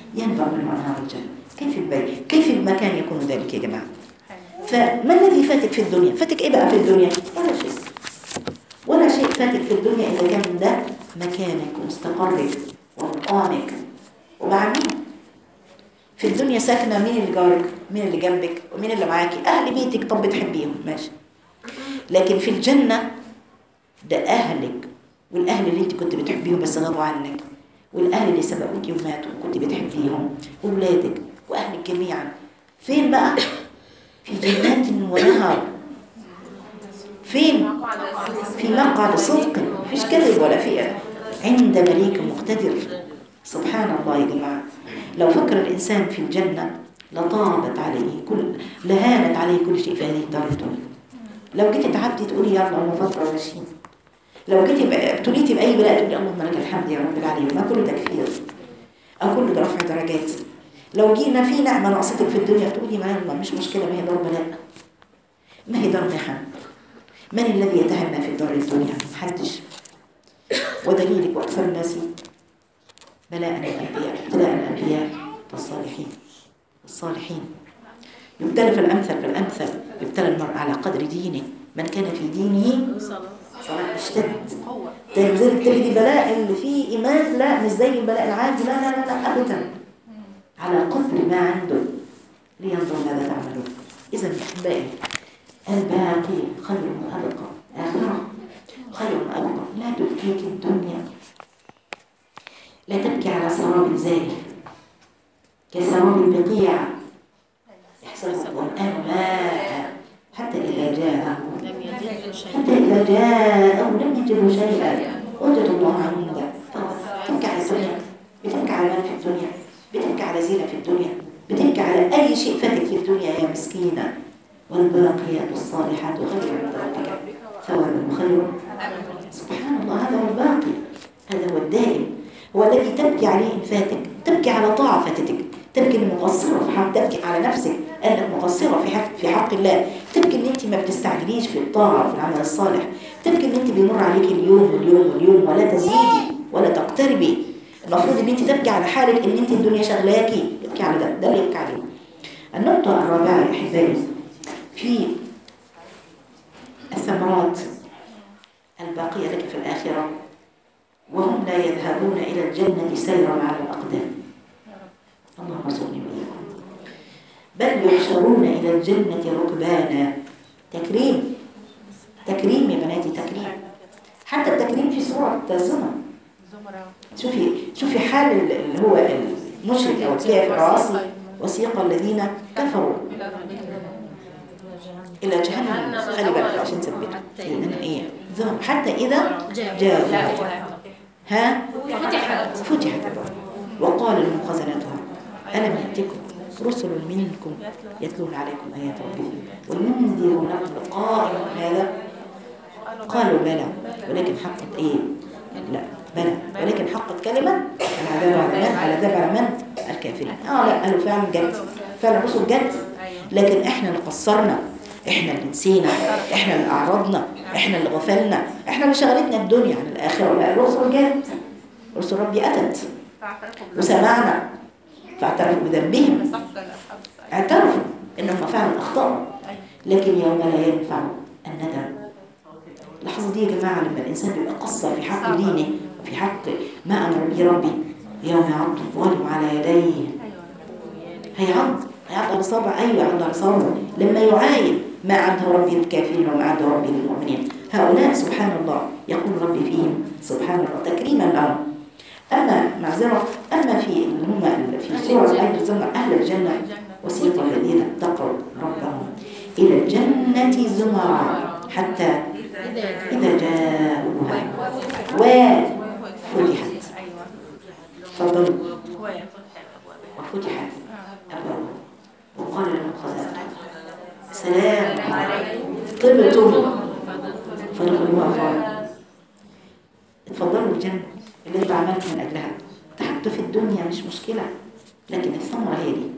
ينبع من أنهار الجنة. كيف البيت، كيف المكان يكون ذلك يا جماعة؟ فما الذي فاتك في الدنيا؟ فاتك إيه بقى في الدنيا؟ ولا شيء، ولا شيء فاتك في الدنيا إذا كان ده مكانك ومستقرك ومقامك. وبعدين في الدنيا ساكنة مين اللي جارك؟ مين اللي جنبك؟ ومين اللي معاكي؟ أهل بيتك، طب بتحبيهم ماشي، لكن في الجنة ده أهلك، والأهل اللي انت كنت بتحبيهم بس غابوا عنك، والأهل اللي سبقوكي وماتوا كنت بتحبيهم، وولادك وأهلك جميعا. فين بقى؟ في جنات ونهر. فين؟ في مقعد صدق، مفيش كذب ولا فئة، عند مليك مقتدر. سبحان الله يا جماعة. لو فكر الإنسان في الجنة لطابت عليه كل، لهانت عليه كل شيء في هذه الدار الدنيا. لو جيت تعبتي تقولي يلا الله فترة ماشيين، لو جيت ابتليتي بأي بلاء تقولي اللهم لك الحمد يا رب العالمين، ما كله تكفير أو كله رفع درجات. لو جينا في نعمة ناقصتك في الدنيا تقولي ما يلا مش مشكلة، ما هي دار بلاء، ما هي دار محن. من الذي يتهنى في الدار الدنيا؟ محدش. ودليلك وأكثر الناس بلاء الأنبياء، ابتلاء الأنبياء والصالحين. الصالحين يبتلى في الأمثل، في الأمثل يبتلى المرء على قدر دينه، من كان في دينه صلاح اشتد. تنزل تجدي بلاء اللي فيه إيمان لا مش زي البلاء العادي، لا لا لا, لا أبدا، على قدر ما عنده لينظر ماذا تعملون. إذا أحبائي الباقي خير وأبقى، آخرة خير وأبقى. لا تبكيك الدنيا، لا تبكي على سراب زائل كسراب البقيع يحسبه الظمآن ماء حتى إذا جاءه حتى إذا جاءه لم يجده شيئا وجد الله عنده. بتبكي على الدنيا، بتبكي على مال في الدنيا، بتبكي على زينة في الدنيا، بتبكي على أي شيء فاتك في الدنيا يا مسكينة. والباقيات الصالحات خير عند ربك ثوابا وخير. سبحان الله، هذا هو الباقي، هذا هو الدائم، هو الذي تبكي عليه إن فاتك، تبكي على طاعة فاتتك، تبكي المقصرة في حق، تبكي على نفسك أنك مقصرة في حق في حق الله، تبكي إن أنت ما بتستعجليش في الطاعة وفي العمل الصالح، تبكي إن أنت بيمر عليك اليوم واليوم واليوم ولا تزيدي ولا تقتربي. المفروض إن أنت تبكي على حالك، إن أنت الدنيا شغلاكي، تبكي على ده، ده اللي يبكي عليه. النقطة الرابعة يا أحبائي في الثمرات الباقية لك في الآخرة، وهم لا يذهبون إلى الجنة سيرا على الأقدام. اللهم ارزقني وإياكم. بل يحشرون إلى الجنة ركبانا. تكريم، تكريم يا بناتي، تكريم. حتى التكريم في سورة الزمر. شوفي شوفي حال اللي هو المشرك أو الكافر العاصي، وسيق الذين كفروا إلى جهنم. خلي بالك عشان تثبتوا إيه حتى إذا جاءوا ها فتحت فتحت وقال لهم خزنتها ألم يأتكم رسل منكم يتلون عليكم آيات ربكم وينذرونكم لقاء هذا؟ قالوا بلى ولكن حقت إيه؟ لا بلى ولكن حقت كلمة العذاب على من؟ على ذاب على من؟ الكافرين. آه لا قالوا فعلا جت، فعلا الرسل جت، لكن إحنا اللي قصرنا، إحنا اللي نسينا، إحنا اللي أعرضنا، إحنا اللي غفلنا، إحنا اللي شغلتنا الدنيا عن الآخرة. لا الرسل جت، رسل ربي أتت وسمعنا فاعترفوا بذنبهم، اعترفوا إنهم فعلا أخطأوا، لكن يوم لا ينفع الندم. اللحظة دي يا جماعة لما الإنسان بيبقى قصر في حق دينه وفي حق ما أمر به ربي، يوم يعض الظالم على يديه، هيعض هيعض على صابع، أيوة يعض على صابع لما يعاين ما عده ربي للكافرين وما عده ربي للمؤمنين. هؤلاء سبحان الله يقول ربي فيهم سبحان الله تكريما لهم. أما معذرة، أما في اللي هم في سورة آية الزمر أهل الجنة وسيق الذين اتقوا ربهم إلى الجنة زمرا حتى إذا جاءوها وفتحت فضلوا وفتحت أبوابها وقال لهم خزنتها سلام عليكم طبتم فادخلوها خالدين. اتفضلوا الجنة اللي انت عملت من أجلها، تعبت في الدنيا مش مشكلة، لكن الثمرة هي دي.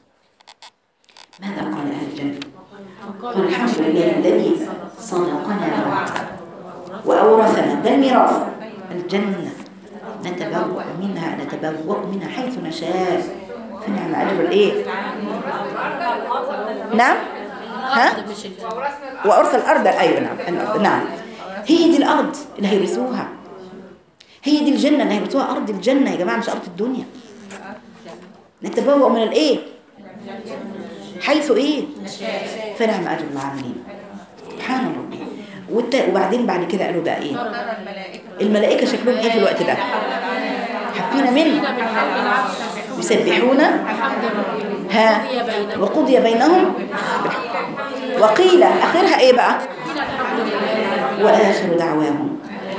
ماذا قال أهل الجنة؟ قال الحمد لله الذي صدقنا وعده وأورثنا، ده الميراث، الجنة نتبوأ منها نتبوأ منها حيث نشاء فنعم أجر الإيه؟ نعم ها؟ وأرث الأرض. أيوة نعم نعم. هي دي الأرض اللي هيرثوها، هي دي الجنة اللي هيرثوها، أرض الجنة يا جماعة مش أرض الدنيا. نتبوأ من الإيه؟ حيث إيه؟ فنعم أجر العاملين. سبحان الله. وبعدين بعد كده قالوا بقى إيه؟ الملائكة شكلهم إيه في الوقت ده؟ حفين منه يسبحون ها وقضي بينهم وقيل آخرها إيه بقى؟ وآخر دعواهم.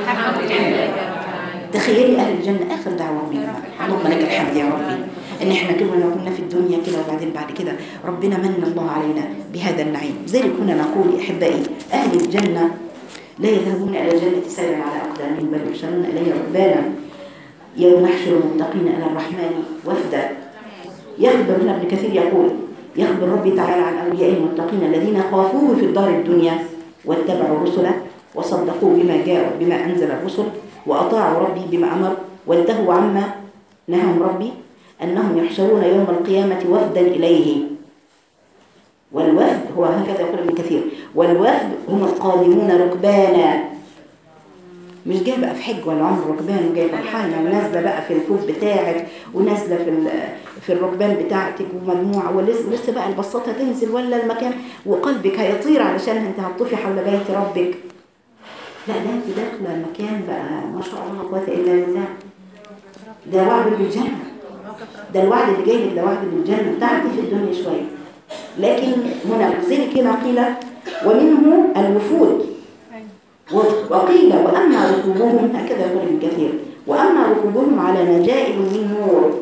تخيلي أهل الجنة آخر دعواهم يا جماعة اللهم لك الحمد يا ربي إن إحنا كنا كنا في الدنيا كده، وبعدين بعد كده ربنا من الله علينا بهذا النعيم. ذلك كنا نقول أحبائي أهل الجنة لا يذهبون إلى الجنة سيرا على أقدامهم بل يحشرون إليها ركبانا يوم نحشر المتقين إلى الرحمن وفدا. يخبر هنا ابن كثير يقول يخبر ربي تعالى عن أوليائه المتقين الذين خافوه في الدار الدنيا واتبعوا الرسل وصدقوا بما جاء بما أنزل الرسل وأطاعوا ربي بما أمر وانتهوا عما نهاهم ربي أنهم يحشرون يوم القيامة وفدا إليه. والوفد هو هكذا يقول ابن كثير والوفد هم القادمون ركبانا، مش جاي بقى في حج ولا عمر ركبان وجاي فرحانه ونازله بقى في الفوق بتاعك ونازله في في الركبان بتاعتك ومجموعه ولسه ولسه بقى البساطه هتنزل ولا المكان وقلبك هيطير علشان انت هتطوفي حول بيت ربك. لا ده انت داخله مكان بقى ما شاء الله لا قوه الا بالله. ده وعد بالجنه، ده الوعد اللي جاي لك ده وعد بالجنه. تعبتي في الدنيا شويه لكن هنا ذلك هنا قيل ومنه الوفود. وقيل وأما ركوبهم هكذا يقول ابن كثير وأما ركوبهم على نجائب من نور.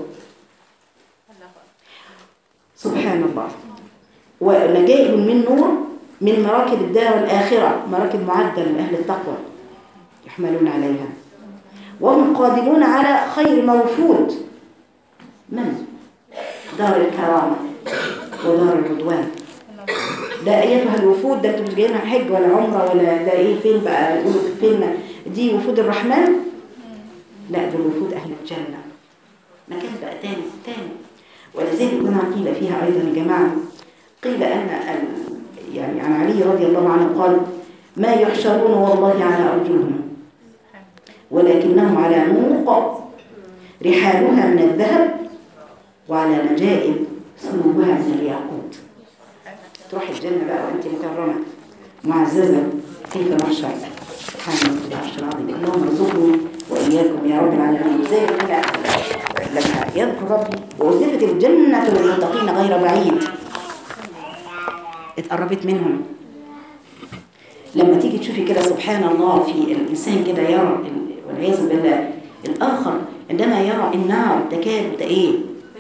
سبحان الله. ونجائب من نور من مراكب الدار الآخرة، مراكب معدة لأهل التقوى يحملون عليها. وهم قادمون على خير موفود من دار الكرامة ودار الرضوان. ده ايتها الوفود، ده انتوا مش جايين حج ولا عمره ولا ده ايه فين بقى يقولوا فين دي وفود الرحمن؟ لا دول وفود اهل الجنه مكان بقى تاني تاني. ولذلك هنا قيل فيها ايضا يا جماعه قيل ان يعني عن علي رضي الله عنه قال ما يحشرون والله على ارجلهم ولكنهم على نوق رحالها من الذهب وعلى نجائب ثوبها من الياقوت. تروح الجنة بقى وأنت مكرمة معززة كيف نحشر. سبحان الله العرش العظيم. اللهم ارزقنا وإياكم يا رب العالمين. زي كده لما يذكر ربي وأزلفت الجنة للمتقين غير بعيد اتقربت منهم. لما تيجي تشوفي كده سبحان الله في الإنسان كده يرى والعياذ بالله الآخر عندما يرى النار تكاد ايه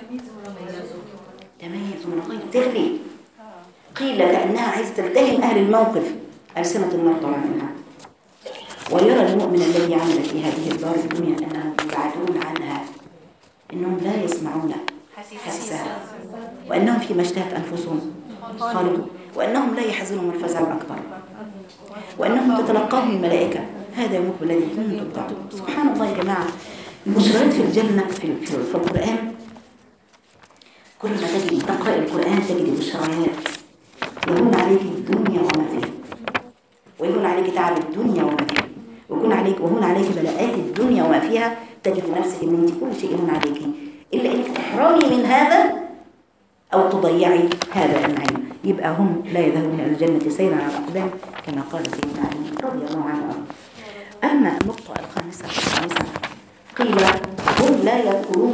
تميز من الغيظ تغلي. قيل كأنها عايزة تلتهم أهل الموقف ألسنة النار طبعا منها. ويرى المؤمن الذي عمل في هذه الدار الدنيا أنهم يبعدون عنها، إنهم لا يسمعون حسها، وأنهم فيما اشتهت أنفسهم خالدون، وأنهم لا يحزنهم الفزع الأكبر، وأنهم تتلقاهم الملائكة هذا يومكم الذي كنتم تعدون. سبحان الله يا جماعة. المشرات في الجنة في, في, في القرآن كل ما تجري تقرأ القرآن تجد بشرايات يهون عليك الدنيا وما فيها، ويهون عليك تعب الدنيا وما فيها، ويكون عليك وهون عليك بلاءات الدنيا وما فيها. تجد نفسك ان انت كل شيء يهون عليك الا انك تحرمي من هذا او تضيعي هذا النعيم. يبقى هم لا يذهبون الى الجنه سيرا على الاقدام كما قال سيدنا علي رضي الله عنه. اما النقطه الخامسه الخامسه قيل هم لا يذكرون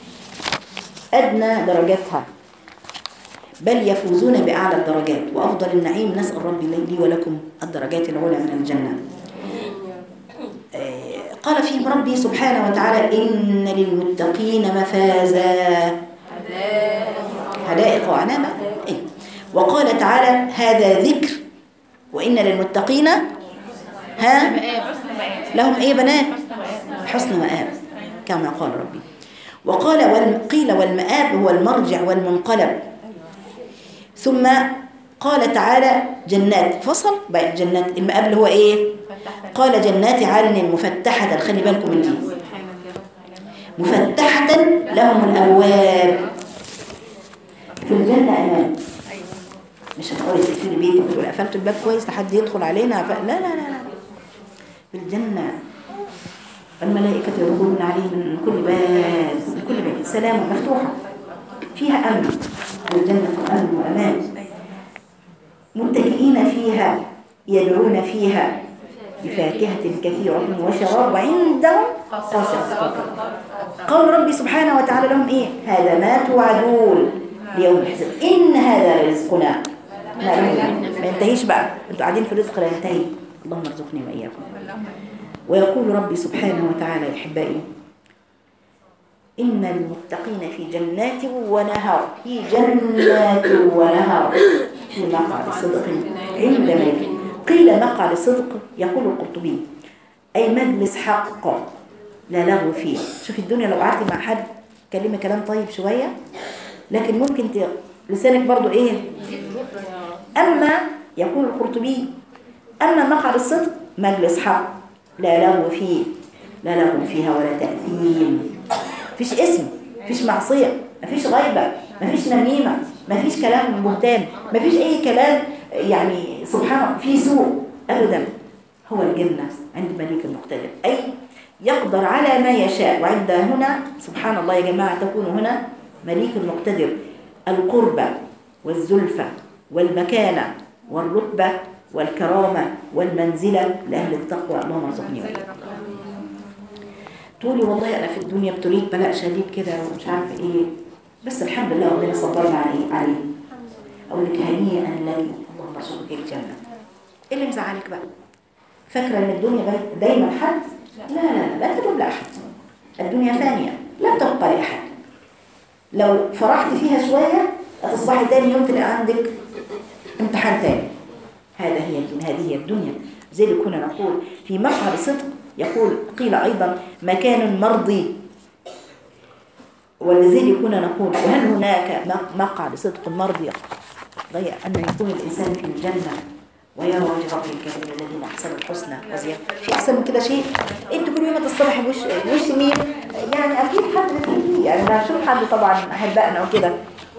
ادنى درجاتها بل يفوزون بأعلى الدرجات وأفضل النعيم. نسأل ربي لي ولكم الدرجات العلى من الجنة. قال فيهم ربي سبحانه وتعالى إن للمتقين مفازا حدائق وعنابا. وقال تعالى هذا ذكر وإن للمتقين ها لهم إيه بنات حسن مآب كما قال ربي. وقال قيل والمآب هو المرجع والمنقلب. ثم قال تعالى جنات فصل بقى الجنات المآب اللي هو ايه؟ قال جنات عدن مفتحة. خلي بالكم من دي مفتحة لهم الأبواب. في الجنة أمان. مش هتقولي تقفلي بيتك وتقولي قفلت الباب كويس لحد يدخل علينا ف... لا لا لا لا في الجنة الملائكة يدخلون عليه من كل باب، من كل باب سلام مفتوحة فيها أمن. الجنة أمن وأمان، متكئين فيها يدعون فيها بفاكهة كثيرة وشراب وعندهم قاصرات. قال ربي سبحانه وتعالى لهم إيه؟ هذا ما توعدون ليوم الحساب، إن هذا رزقنا. ما ينتهيش بقى، انتوا قاعدين في الرزق لا ينتهي. اللهم ارزقني وإياكم. ويقول ربي سبحانه وتعالى يا أحبائي إن المتقين في جنات ونهر، في جنات ونهر في مقعد صدق عند ملك. قيل مقعد صدق، يقول القرطبي أي مجلس حق لا لغو فيه. شوف الدنيا لو قعدت مع حد كلمة كلام طيب شوية، لكن ممكن ت... لسانك برضو إيه. أما يقول القرطبي أما مقعد الصدق مجلس حق لا لغو فيه، لا لغو فيها ولا تأثيم، مفيش اسم، مفيش معصية، مفيش غيبة، مفيش نميمة، مفيش كلام بهتان، مفيش أي كلام يعني سبحان الله فيه سوء أبدا. هو الجنة عند مليك المقتدر، أي يقدر على ما يشاء. وعند هنا سبحان الله يا جماعة تكون هنا مليك المقتدر القربة والزلفة والمكانة والرتبة والكرامة والمنزلة لأهل التقوى. اللهم ارزقني وإياكم. تقولي والله أنا في الدنيا ابتليت بلاء شديد كده ومش عارفة إيه، بس الحمد لله ربنا صبرنا عليه عليه. أقول لك هنيئا لك، اللهم ارزقك الجنة. إيه اللي مزعلك بقى؟ فاكرة إن الدنيا دايما حد؟ لا لا لا لا تدوم لأحد. الدنيا فانية لا تبقى لأحد. لو فرحت فيها شوية هتصبحي تاني يوم تلاقي عندك امتحان تاني. هذا هي الدنيا، هذه هي الدنيا. زي اللي كنا نقول في مقعد صدق، يقول قيل أيضا مكان مرضي. ولذلك كنا نقول وهل هناك مقعد صدق مرضي غير أن يكون الإنسان في الجنة ويرى وجه ربه الكريم الذين أحسنوا الحسنى وزيادة. في أحسن من كده شيء؟ أنت كل يوم تصطبح بوش وش مين؟ يعني أكيد حد فيه، يعني بشوف حد طبعا أحبائنا وكده.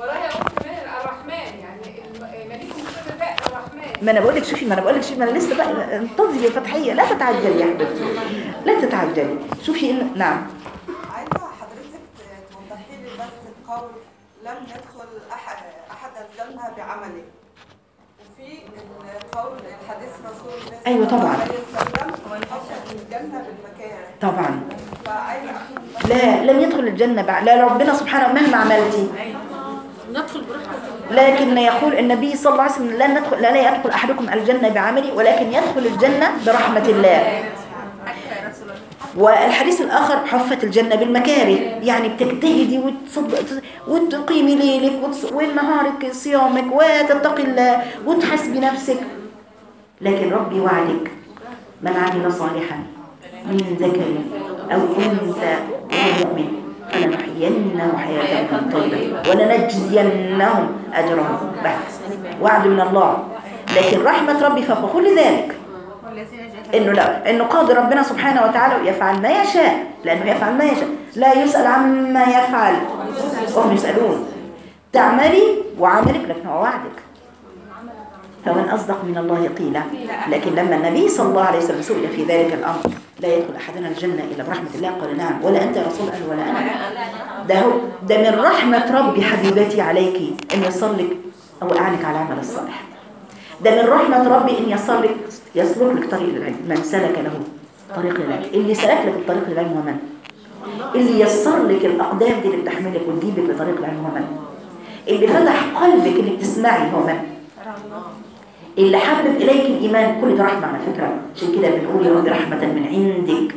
ما انا بقول لك شوفي، ما انا بقول لك شوفي، ما انا لسه بقى انتظري يا فتحيه، لا تتعجلي يا حبيبتي، لا تتعجلي. شوفي إن... نعم عايزه حضرتك توضحي لي بس القول لم يدخل احد احد الجنه بعمله، وفي القول الحديث رسول الله ايوه طبعا يدخل الجنه بالمكان طبعا. فعايزه لا لم يدخل الجنه بعد، لا ربنا سبحانه مهما عملتي ندخل برحمة. لكن يقول النبي صلى الله عليه وسلم لن ندخل لا يدخل احدكم الجنه بعمله ولكن يدخل الجنه برحمه الله. والحديث الآخر حفت الجنة بالمكاره، يعني بتجتهدي وتصد... وتقيمي ليلك وتص... ونهارك صيامك وتتقي الله وتحسبي نفسك. لكن ربي وعدك من عمل صالحا من ذكر أو أنثى وهو مؤمن فلنحيينه حياة طيبة ولنجزينهم أجرهم. بس وعد من الله، لكن رحمة ربي فوق كل ذلك. إنه لا إنه قادر ربنا سبحانه وتعالى يفعل ما يشاء، لأنه يفعل ما يشاء لا يسأل عما يفعل وهم يسألون. تعملي وعملك لكن هو وعدك. فمن أصدق من الله قيلا. لكن لما النبي صلى الله عليه وسلم سئل في ذلك الأمر لا يدخل أحدنا الجنة إلا برحمة الله قال نعم. ولا أنت يا رسول الله ولا أنا. ده هو ده من رحمة ربي حبيبتي عليك إن يصل لك أو أعانك على العمل الصالح. ده من رحمة ربي إن يصل لك يسلك لك طريق العلم. من سلك له طريق العلم، اللي سلك لك الطريق العلم هو من؟ اللي يسر لك الأقدام دي اللي بتحملك وتجيبك لطريق العلم هو من؟ اللي فتح قلبك اللي بتسمعي هو من؟ اللي حبب إليك الإيمان. كل ده رحمة على فكرة. عشان كده بنقول يا رب رحمة من عندك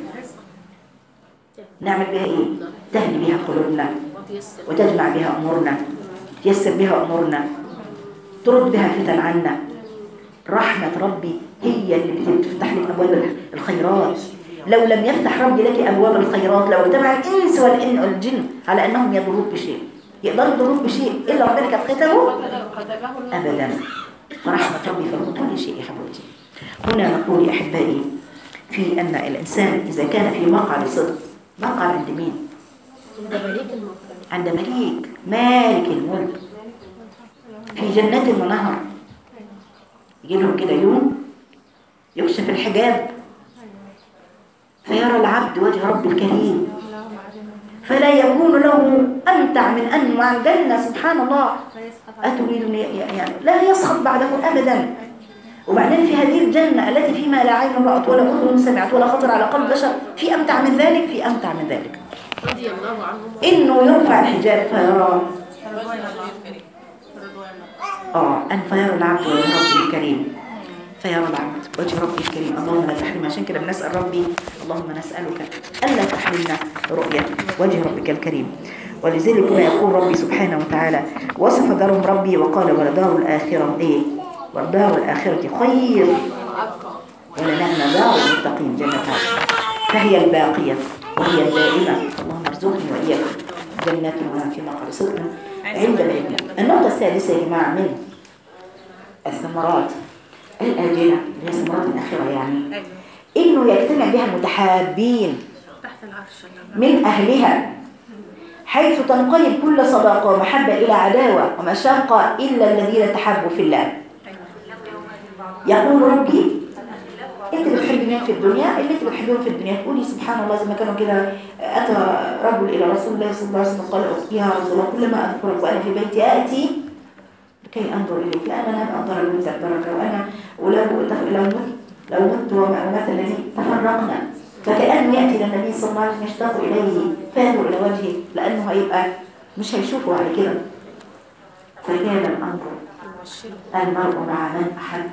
نعمل بها إيه؟ تهدي بها قلوبنا وتجمع بها أمورنا، تيسر بها أمورنا، ترد بها الفتن عنا. رحمة ربي هي اللي بتفتح لك أبواب الخيرات. لو لم يفتح ربي لك أبواب الخيرات لو اجتمع الإنس والجن على أنهم يضروك بشيء، يقدروا يضروك بشيء إلا ربنا كانت ختمه أبدا. فرحمة ربي فوق كل شيء يا حبيبتي. هنا نقول يا أحبائي في أن الإنسان إذا كان في مقعد صدق، مقعد عند مين؟ عند مليك الملك، عند مليك مالك الملك. في جنات ونهر. يجي لهم كده يوم يكشف الحجاب فيرى العبد وجه رب الكريم، فلا يكون له أمتع من أن مع الجنة. سبحان الله، أتريد يعني لا يسخط بعده أبدا. وبعدين في هذه الجنة التي فيما لا عين رأت ولا أذن سمعت ولا خطر على قلب بشر، في أمتع من ذلك، في أمتع من ذلك رضي الله عنهم. إنه يرفع الحجاب فيرى آه أن فيرى العبد وجه ربه الكريم، فيرى العبد وجه ربه الكريم. اللهم لا تحرمنا. عشان كده بنسأل ربي اللهم نسألك ألا تحرمنا رؤية وجه ربك الكريم. ولذلك ما يقول ربي سبحانه وتعالى وصف دارهم ربي وقال ولدار الآخرة إيه؟ والدار الآخرة خير ولنعم دار المتقين جنتها، فهي الباقية وهي الدائمة. اللهم ارزقني وإياكم جنات في مقر صدق عند بيتنا. النقطة السادسة يا جماعة من الثمرات الآجلة اللي هي ثمرات الآخرة، يعني إنه يجتمع بها المتحابين من أهلها، حيث تنقلب كل صداقة ومحبة إلى عداوة ومشاقة إلا الذين تحبوا في الله. يقول ربي انت بتحبي مين في الدنيا؟ اللي انت بتحبيهم في الدنيا. تقولي سبحان الله زي ما كانوا كده، اتى رجل الى رسول الله صلى الله عليه وسلم قال يا رسول الله كلما اذكرك وانا في بيتي اتي لكي انظر اليك لان انا انظر الموت البركه وانا ولو لو مت لو مت ومات الذي تفرقنا، فكأنه ياتي للنبي صلى الله عليه وسلم يشتاق اليه فانظر الى وجهه لانه هيبقى مش هيشوفه بعد كده. فكان الامر المرء مع من احب،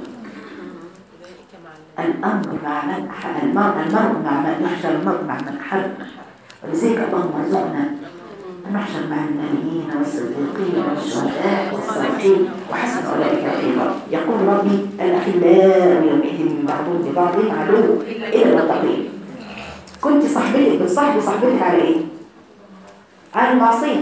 الأمر مع من أحب، المرء المرء مع من يحشر، المرء مع من أحب. ولذلك اللهم ارزقنا أن نحشر مع النبيين والصديقين والشهداء والصالحين وحسن أولئك رفيقا. يقول ربي الأخلاء يومئذ من بعضهم ببعض عدو إلا المتقين. كنت صاحبتك بتصاحبي صاحبتك على إيه؟ على المعصية.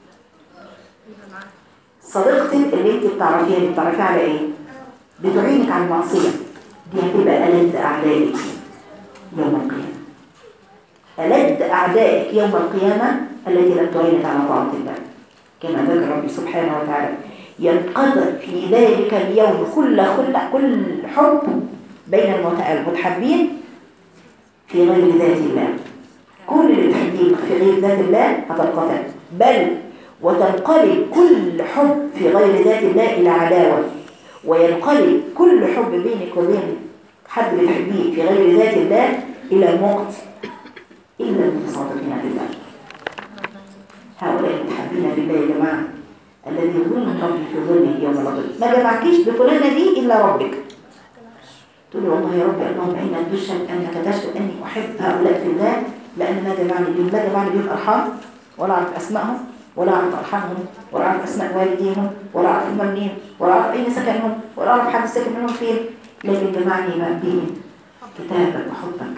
صديقتك اللي أنت بتعرفيها اللي بتعرفيها على إيه؟ بتعينك على المعصية، دي هتبقى ألد أعدائك يوم القيامة. ألد أعدائك يوم القيامة التي لم تعينك على طاعة الله، كما ذكر ربي سبحانه وتعالى ينقطع في ذلك اليوم كل خلع كل حب بين المتحابين في غير ذات الله. كل اللي بتحبين في غير ذات الله هتنقطع، بل وتنقلب كل حب في غير ذات الله إلى عداوة، وينقلب كل حب بينك وبين حد بتحبيه في غير ذات الله إلى مقت إلا المتصادقين بالله. هؤلاء المتحبين بالله يا جماعة الذي يظلم ربي في ظله يوم لا ظل. ما جمعكيش بفلانة دي إلا ربك. تقولي والله يا ربي اللهم إنك تشهد أنك تشهد أني أحب هؤلاء في الله، لأن ما جمعني بهم لا جمعني بهم أرحام ولا أعرف أسمائهم ولا أعرف أرحامهم ولا أعرف أسماء والديهم ولا أعرف هم منين ولا أعرف أين سكنهم ولا أعرف حد سكن منهم فين، لكن جمعني ما بهم كتابك وحبك.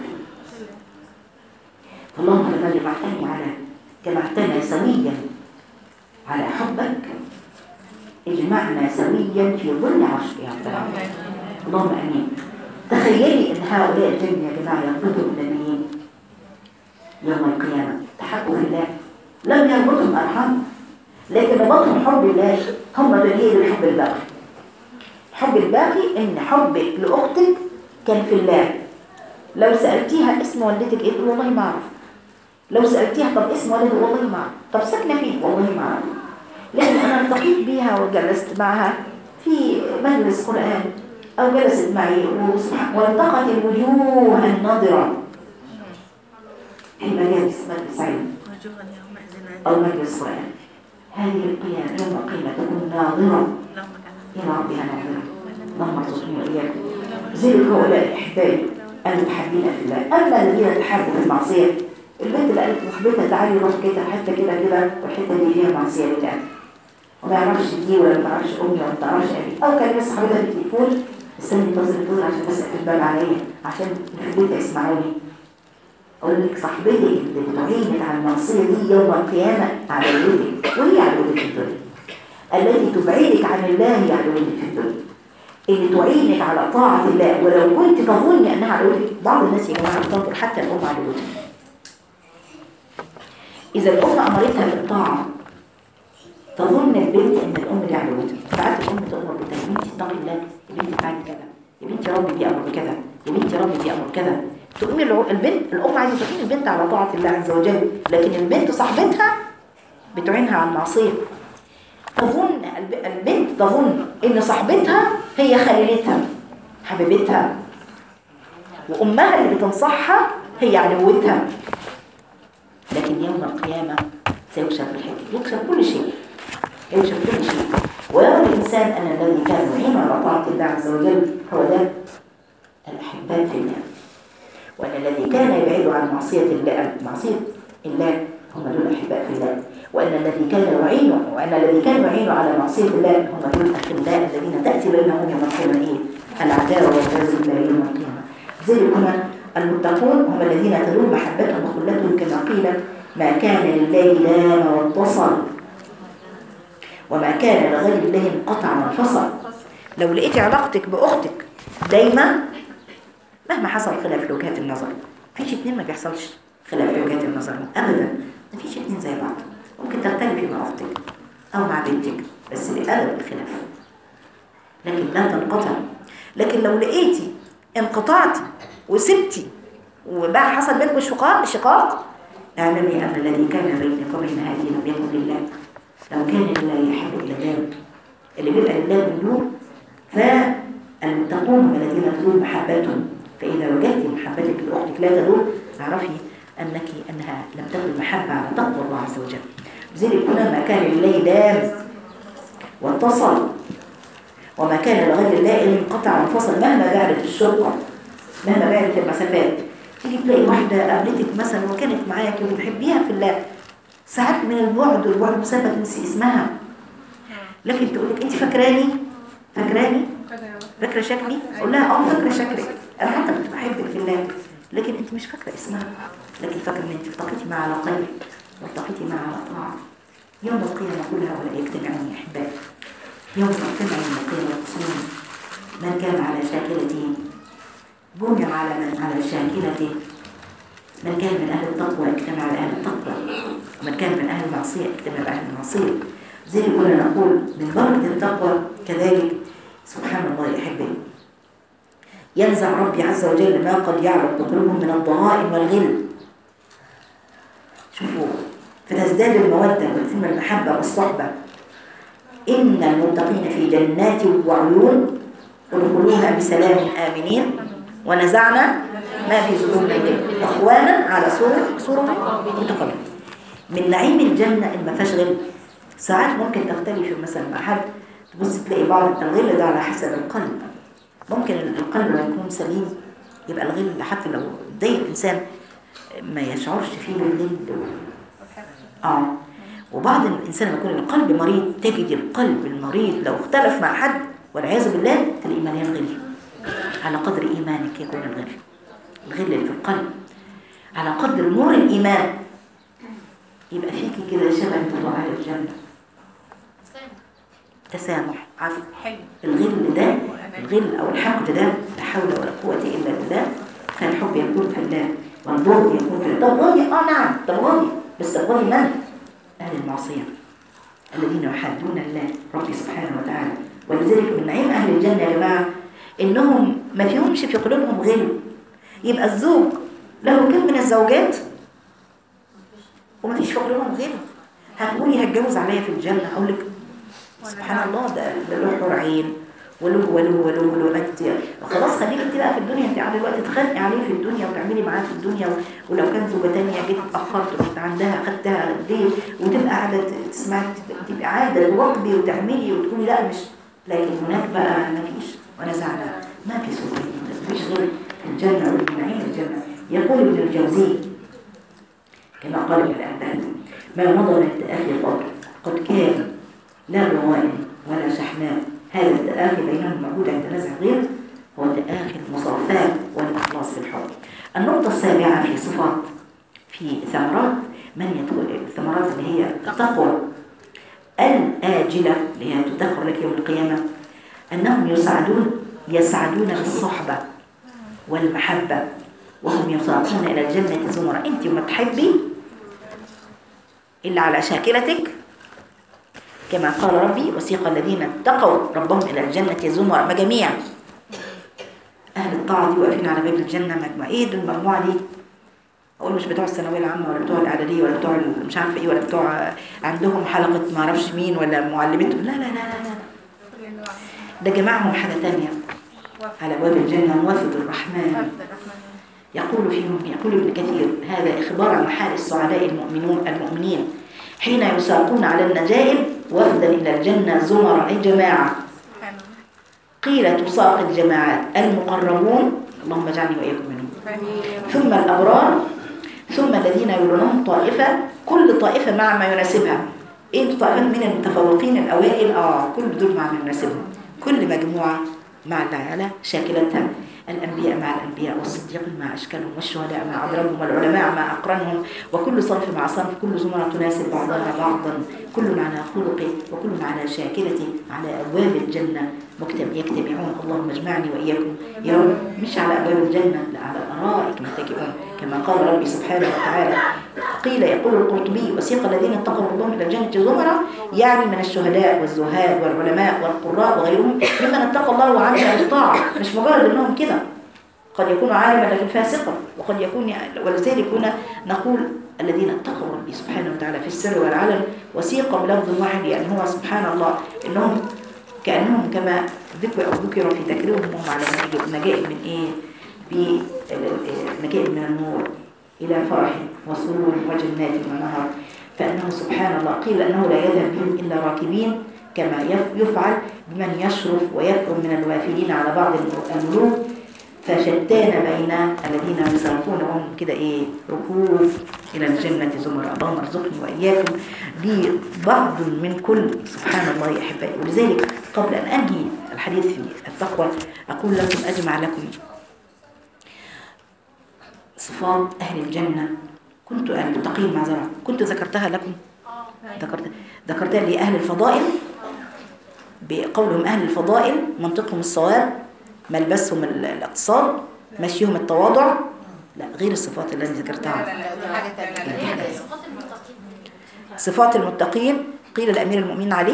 فاللهم لما جمعتني على جمعتنا سويا على حبك اجمعنا سويا في ظل عرشك يا رب. اللهم امين. تخيلي ان هؤلاء الجن يا جماعه يربطوا النبيين يوم القيامه، تحبوا في الله، لم يربطهم ارحام لكن ربطهم حب الله. هم دليل الحب الباقي. الحب الباقي ان حبك لاختك كان في الله. لو سالتيها اسم والدتك ايه والله ما اعرف. لو سالتيها طب اسم والدتك والله ما اعرف. طب ساكنه فين والله ما اعرف. لكن انا التقيت بيها وجلست معها في مجلس قران او جلست معي والتقت الوجوه الناظره في مجالس مجلس علم او مجلس قران. هذه القيامه يوم القيامه تكون ناظره الى ربها ناظره. اللهم ارزقني واياكم زي هؤلاء احبابي المتحبين في الله. اما الذين تحبوا في المعصيه، البنت اللي قالت لصاحبتها تعالي نروح كده حته كده كده والحته دي فيها معصيه بتاعتي وما يعرفش دي ولا ما تعرفش امي ولا ما تعرفش ابي، او كان لسه صاحبتها بالتليفون استني انتظر انتظر عشان بس اقفل الباب عليا عشان في البيت يسمعوني. اقول لك صاحبتي اللي بتعينك على المعصيه دي يوم القيامه على ولدك وهي على ولدك في الدنيا، التي تبعدك عن الله هي على ولدك في الدنيا، اللي تعينك على طاعه الله ولو كنت تظني انها على ولدك. بعض الناس يا جماعه بتنظر حتى الام على ولدها. إذا الأم أمرتها بالطاعة تظن البنت ان الام دي عدوتها، ساعات الام تامر بنتها يا بنتي اتقي الله، يا بنتي افعلي كذا، يا بنتي ربي بيامر بكذا، يا بنتي ربي بيامر كذا. تقوم البنت الام عايزه تعين البنت على طاعه الله عز وجل، لكن البنت صاحبتها بتعينها على المعصيه. تظن البنت تظن ان صاحبتها هي خليلتها حبيبتها، وامها اللي بتنصحها هي عدوتها. لكن يوم القيامه سيكشف الحكم، يكشف كل شيء، يكشف كل شيء، ويرى الانسان ان الذي كان يعين على طاعه الله عز وجل هو ده الاحباء في الله، وان الذي كان يبعد عن معصيه الله معصيه الله هم دول الاحباء في الله، وان الذي كان يعين وان الذي كان يعين على معصيه الله هم دول الاخلاء الذين تاتي بينهم يوم القيامه ايه؟ العداوه والعياذ بالله يوم القيامه. ذلك هنا المتقون هم الذين تدوم محبتهم وخلتهم كما قيل ما كان لله دام واتصل وما كان لغير الله انقطع وانفصل. لو لقيتي علاقتك باختك دايما مهما حصل خلاف في وجهات النظر، مفيش اتنين ما بيحصلش خلاف في وجهات النظر ابدا، مفيش اتنين زي بعض، ممكن تختلفي مع اختك او مع بنتك بس بأدب الخلاف، لكن لا تنقطع. لكن لو لقيتي انقطعتي وسبتي وبقى حصل بينكم شقاق شقاق اعلمي ان الذي كان بينك وبين هذه لم يكن لله. لو كان لله يحب الى ذلك اللي بيبقى لله من دون، فالمتقون هم الذين تدوم محبتهم. فاذا وجدت محبتك لاختك لا تدوم اعرفي انك انها لم تكن محبه على تقوى الله عز وجل. لذلك هنا ما كان لله دام واتصل وما كان لغير الله إن انقطع وانفصل. مهما بعدت الشرطة مهما بعدت المسافات، تيجي تلاقي واحدة قابلتك مثلا وكانت معاك وبتحبيها في الله، ساعات من البعد والبعد مسافة تنسي اسمها، لكن تقولك انت فاكراني فاكراني فاكرة شكلي؟ اقول لها اه فاكرة شكلك، انا حتى كنت بحبك في الله، لكن انت مش فاكرة اسمها، لكن فاكرة ان انت التقيتي معها على خير والتقيتي معها على طاعة. يوم القيامة كلها ولا يجتمعون يا احبائي، يوم القيامة يوم القيامة يقسمون من كان على شاكلته بني على من على شاكلته، من كان من أهل التقوى اجتمع على أهل التقوى، ومن كان من أهل المعصية اجتمع على أهل المعصية. زي ما كنا نقول من بركة التقوى كذلك سبحان الله يا أحبائي ينزع ربي عز وجل ما قد يعلق قلوبهم من الضغائن والغل. شوفوا فتزداد المودة وتتم المحبة والصحبة. إن المتقين في جنات وعيون ادخلوها بسلام آمنين ونزعنا ما في صدورهم من غل إخوانا على سرر سرر متقابلين. من نعيم الجنة إن ما فيهاش غل. ساعات ممكن تختلف مثلا مع حد تبص تلاقي بعض الغل ده على حسب القلب، ممكن القلب لما يكون سليم يبقى الغل حتى لو ضايق الإنسان ما يشعرش فيه بالغل. اه وبعض الإنسان لما يكون القلب مريض تجد القلب المريض لو اختلف مع حد والعياذ بالله تلاقيه مليان غل. على قدر إيمانك يكون الغل، الغل اللي في القلب على قدر نور الإيمان يبقى فيكي كده شبه طلوع الجنة. تسامح عفو. الغل ده الغل أو الحقد ده لا حول ولا قوة إلا بالله، فالحب يكون في الله والبغض يكون في الله. تبغضي اه نعم تبغضي، بس تبغضي من؟ أهل المعصية الذين يحادون الله ربي سبحانه وتعالى. ولذلك من نعيم أهل الجنة يا جماعة إنهم ما فيهمش في قلوبهم غل. يبقى الزوج له كم من الزوجات وما فيش في قلوبهم غل. هتقولي هتجوز عليا في الجنة، أقول لك سبحان الله ده له حور عين وله وله وله وله انت خلاص خليك انت بقى في الدنيا، انت على الوقت تخانقي عليه في الدنيا وتعملي معاه في الدنيا، ولو كان زوجة تانية جيت اتأخرت رحت عندها خدتها قديه وتبقى قاعدة تسمعي تبقى عادة تواكبي وتعملي وتقولي لا مش، لكن هناك بقى ما فيش ونزعنا ما في سوء ما فيش غير الجنة والنعيم الجنة. يقول ابن الجوزي كما قال ابن الأنبال ما مضى من التآخي الفضل قد كان لا روائن ولا شحناء، هذا التآخي بينهم موجود عند نزع غير هو تآخي المصافات والإخلاص في الحب. النقطة السابعة في صفات في ثمرات من يدخل الثمرات اللي هي التقوى الآجلة اللي هي تدخل لك يوم القيامة أنهم يسعدون يسعدون بالصحبة والمحبة وهم يساقون إلى الجنة زمرا. أنت وما تحبي إلا على شاكلتك كما قال ربي وسيق الذين اتقوا ربهم إلى الجنة زمرا، مجاميع أهل الطاعة دي واقفين على باب الجنة مجموعة. إيه دي المجموعة دي؟ أقول مش بتوع الثانوية العامة ولا بتوع الإعدادية ولا بتوع مش عارفة إيه ولا بتوع عندهم حلقة ما أعرفش مين ولا معلمتهم، لا لا لا لا لا، ده جماعهم حاجة تانية على باب الجنة، وفد الرحمن. يقول فيهم، يقول ابن كثير هذا إخبار عن حال السعداء المؤمنون المؤمنين حين يساقون على النجائب وفدا إلى الجنة زمر، أي جماعة. قيل تساق الجماعات المقربون، اللهم اجعلني وإياكم منهم، ثم الأبرار، ثم الذين يلونهم طائفة، كل طائفة مع ما يناسبها. إيه طائفة من المتفوقين الأوائل؟ آه كل دول مع ما يناسبهم، كل مجموعة مع على شاكلتها. الأنبياء مع الأنبياء، والصديقين مع أشكالهم، والشهداء مع أضربهم، والعلماء مع أقرانهم، وكل صنف مع صنف، كل زمرة تناسب بعضها بعضا، كل على خلقه وكل على شاكلته، على أبواب الجنة يجتمعون. اللهم اجمعني وإياكم يا رب، مش على أبواب الجنة، لا على الأرائك متكئون كما قال ربي سبحانه وتعالى. قيل يقول القرطبي وسيق الذين اتقوا ربهم إلى الجنة زمرا، يعني من الشهداء والزهاد والعلماء والقراء وغيرهم ممن اتقى الله وعمل بالطاعة، مش مجرد انهم كده، قد يكون عالما لكن فاسقا، وقد يكون، ولذلك كنا نقول الذين اتقوا ربي سبحانه وتعالى في السر والعلن، وسيق بلفظ واحد، يعني هو سبحان الله انهم كأنهم كما ذكر أو ذكر في تكريمهم هم على نجائب من إيه؟ بنجائب من النور إلى فرح وسرور وجنات ونهر. فإنه سبحان الله قيل أنه لا يذهب بهم إلا راكبين، كما يفعل بمن يشرف ويكرم من الوافدين على بعض الملوك. فشتان بين الذين يسرقون وهم كده إيه ركوب إلى الجنة زمرا. اللهم ارزقني وإياكم دي بعض من كل، سبحان الله يا أحبائي. ولذلك قبل أن أنهي الحديث في التقوى أقول لكم أجمع لكم صفات أهل الجنة. كنت المتقين معذرة كنت ذكرتها لكم، ذكرت ذكرتها لأهل الفضائل بقولهم أهل الفضائل منطقهم الصواب، ملبسهم الاقتصاد، مشيهم التواضع. لا غير الصفات اللي أنا ذكرتها. صفات المتقين قيل الأمير المؤمنين عليه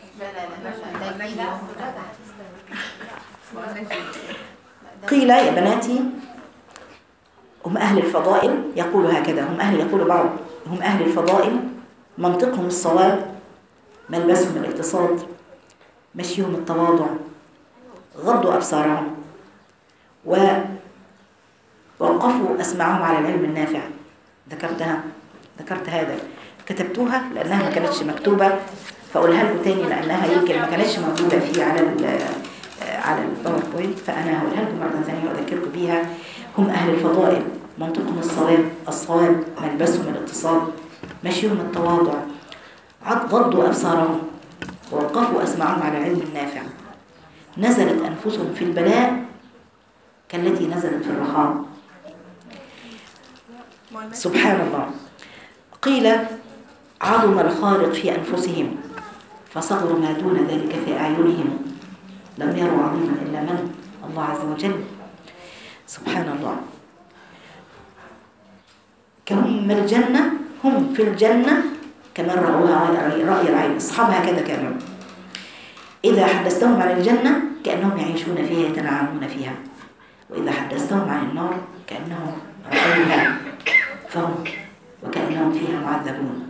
قيل يا بناتي هم أهل الفضائل، يقول هكذا هم أهل، يقول بعض هم أهل الفضائل منطقهم الصواب، ملبسهم الاقتصاد، مشيهم التواضع، غضوا أبصارهم، ووقفوا أسمعهم على العلم النافع. ذكرتها ذكرت هذا كتبتوها لأنها ما كانتش مكتوبة، فأقولها لكم تاني لأنها يمكن ما كانتش موجودة فيه على على الباوربوينت، فأنا هقولها لكم مرة ثانية وأذكركم بيها. هم أهل الفضائل منطقهم الصواب الصواب ملبسهم الاقتصاد، مشيهم التواضع، غضوا أبصارهم، ووقفوا أسمعهم على العلم النافع. نزلت أنفسهم في البلاء كالتي نزلت في الرخاء. سبحان الله. قيل عظم الخالق في أنفسهم فصغروا ما دون ذلك في أعينهم، لم يروا عظيما إلا من الله عز وجل. سبحان الله. كهم الجنة، هم في الجنة كما رأوها رأي العين. أصحاب هكذا كانوا إذا حدثتهم عن الجنة كأنهم يعيشون فيها يتنعمون فيها، وإذا حدثتهم عن النار كأنهم رأوها فهم وكأنهم فيها معذبون.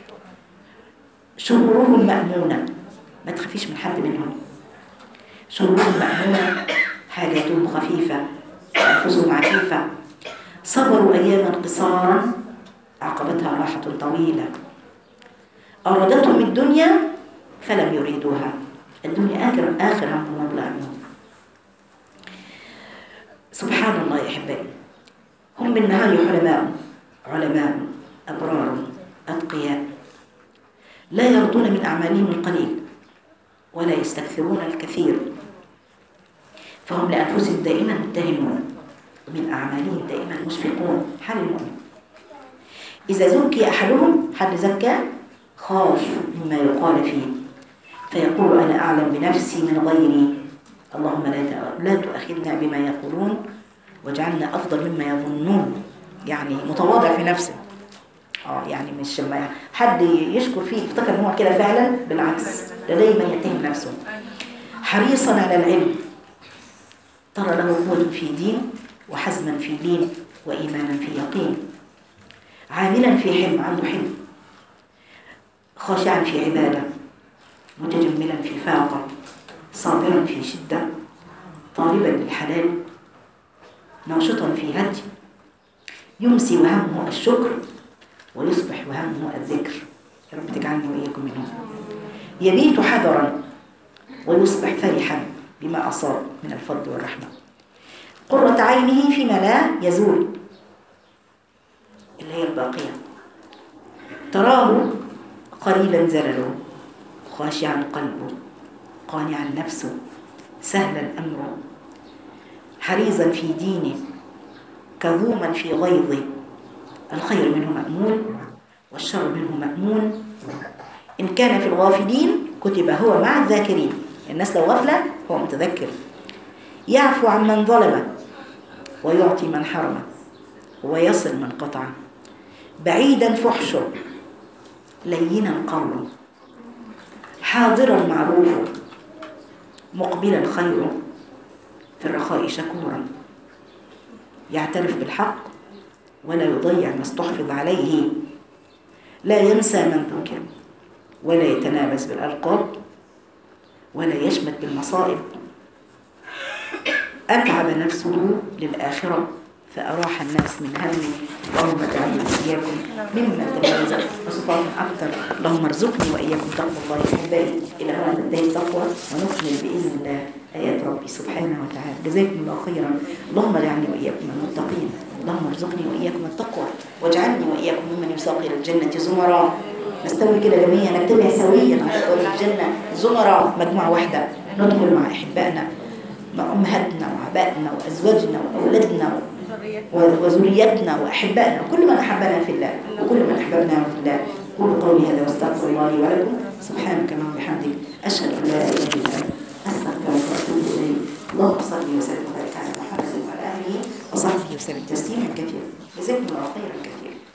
شرورهم مأمونة، ما تخفيش من حد منهم. شرورهم مأمونة، حاجاتهم خفيفة، أنفسهم عفيفة. صبروا أياما قصارا عقبتها راحة طويلة. أرادتهم الدنيا فلم يريدوها، الدنيا آخر آخر همهم ومبلغهم. سبحان الله يا أحبائي. هم بالنهار علماء علماء أبرار أتقياء، لا يرضون من أعمالهم القليل ولا يستكثرون الكثير، فهم لأنفسهم دائما متهمون ومن أعمالهم دائما مشفقون. حال المؤمن إذا زكي أحدهم، حد زكى، خاف مما يقال فيه فيقول أنا أعلم بنفسي من غيري، اللهم لا تؤاخذنا بما يقولون واجعلنا أفضل مما يظنون. يعني متواضع في نفسه، اه يعني مش لما حد يشكر فيه يفتكر ان هو كده فعلا، بالعكس ده دايما يتهم نفسه. حريصا على العلم، ترى له قوة في دين وحزما في دين وإيمانا في يقين. عاملا في حلم، عنده حلم. خاشعا في عبادة، متجملا في فاقة، صابرا في شدة، طالبا للحلال، ناشطا في هدي، يمسي وهمه الشكر ويصبح وهمه الذكر. يا رب تجعلني وإياكم منهم. يبيت حذرا ويصبح فرحا بما أصاب من الفضل والرحمة. قرة عينه فيما لا يزول، اللي هي الباقية. تراه قليلا زلله، خاشعا قلبه، قانعا نفسه، سهلا أمره، حريصا في دينه، كظوما في غيظه. الخير منه مأمول والشر منه مأمون. إن كان في الغافلين كتب هو مع الذاكرين. الناس لو غفلة هو متذكر. يعفو عن من ظلمه ويعطي من حرمه ويصل من قطعه. بعيدا فحشه لينا قوله، حاضرا معروفه، مقبلا خيره، في الرخاء شكورا. يعترف بالحق ولا يضيع ما استحفظ عليه. لا ينسى من ذكر ولا يتنابز بالألقاب ولا يشمت بالمصائب. أتعب نفسه للآخرة فأراح الناس من همه. اللهم اجعلنا وإياكم ممن تميز بصفات أكثر. اللهم ارزقني وإياكم تقوى الله أحبائي إلى هذا الدين التقوى، ونكمل بإذن الله آيات ربي سبحانه وتعالى. جزاكم الله خيرا. اللهم اجعلني وإياكم من المتقين. اللهم ارزقني وإياكم التقوى، واجعلني وإياكم ممن يساق إلى الجنة زمرا. نستوي كده جميعا، نجتمع سويا على أبواب الجنة زمرا، مجموعة واحدة، ندخل مع أحبائنا، مع أمهاتنا وآبائنا وأزواجنا وأولادنا وذريتنا وأحبائنا وكل من أحبنا في الله وكل من أحببنا في الله. قولوا قولي هذا واستغفر الله لي ولكم. سبحانك اللهم وبحمدك، أشهد أن لا إله إلا أنت، أستغفرك وأتوب إليك. اللهم صل وسلم وبارك على محمد وعلى آله وصحبه وسلم تسليما كثيرا. جزاكم الله خيرا كثيرا.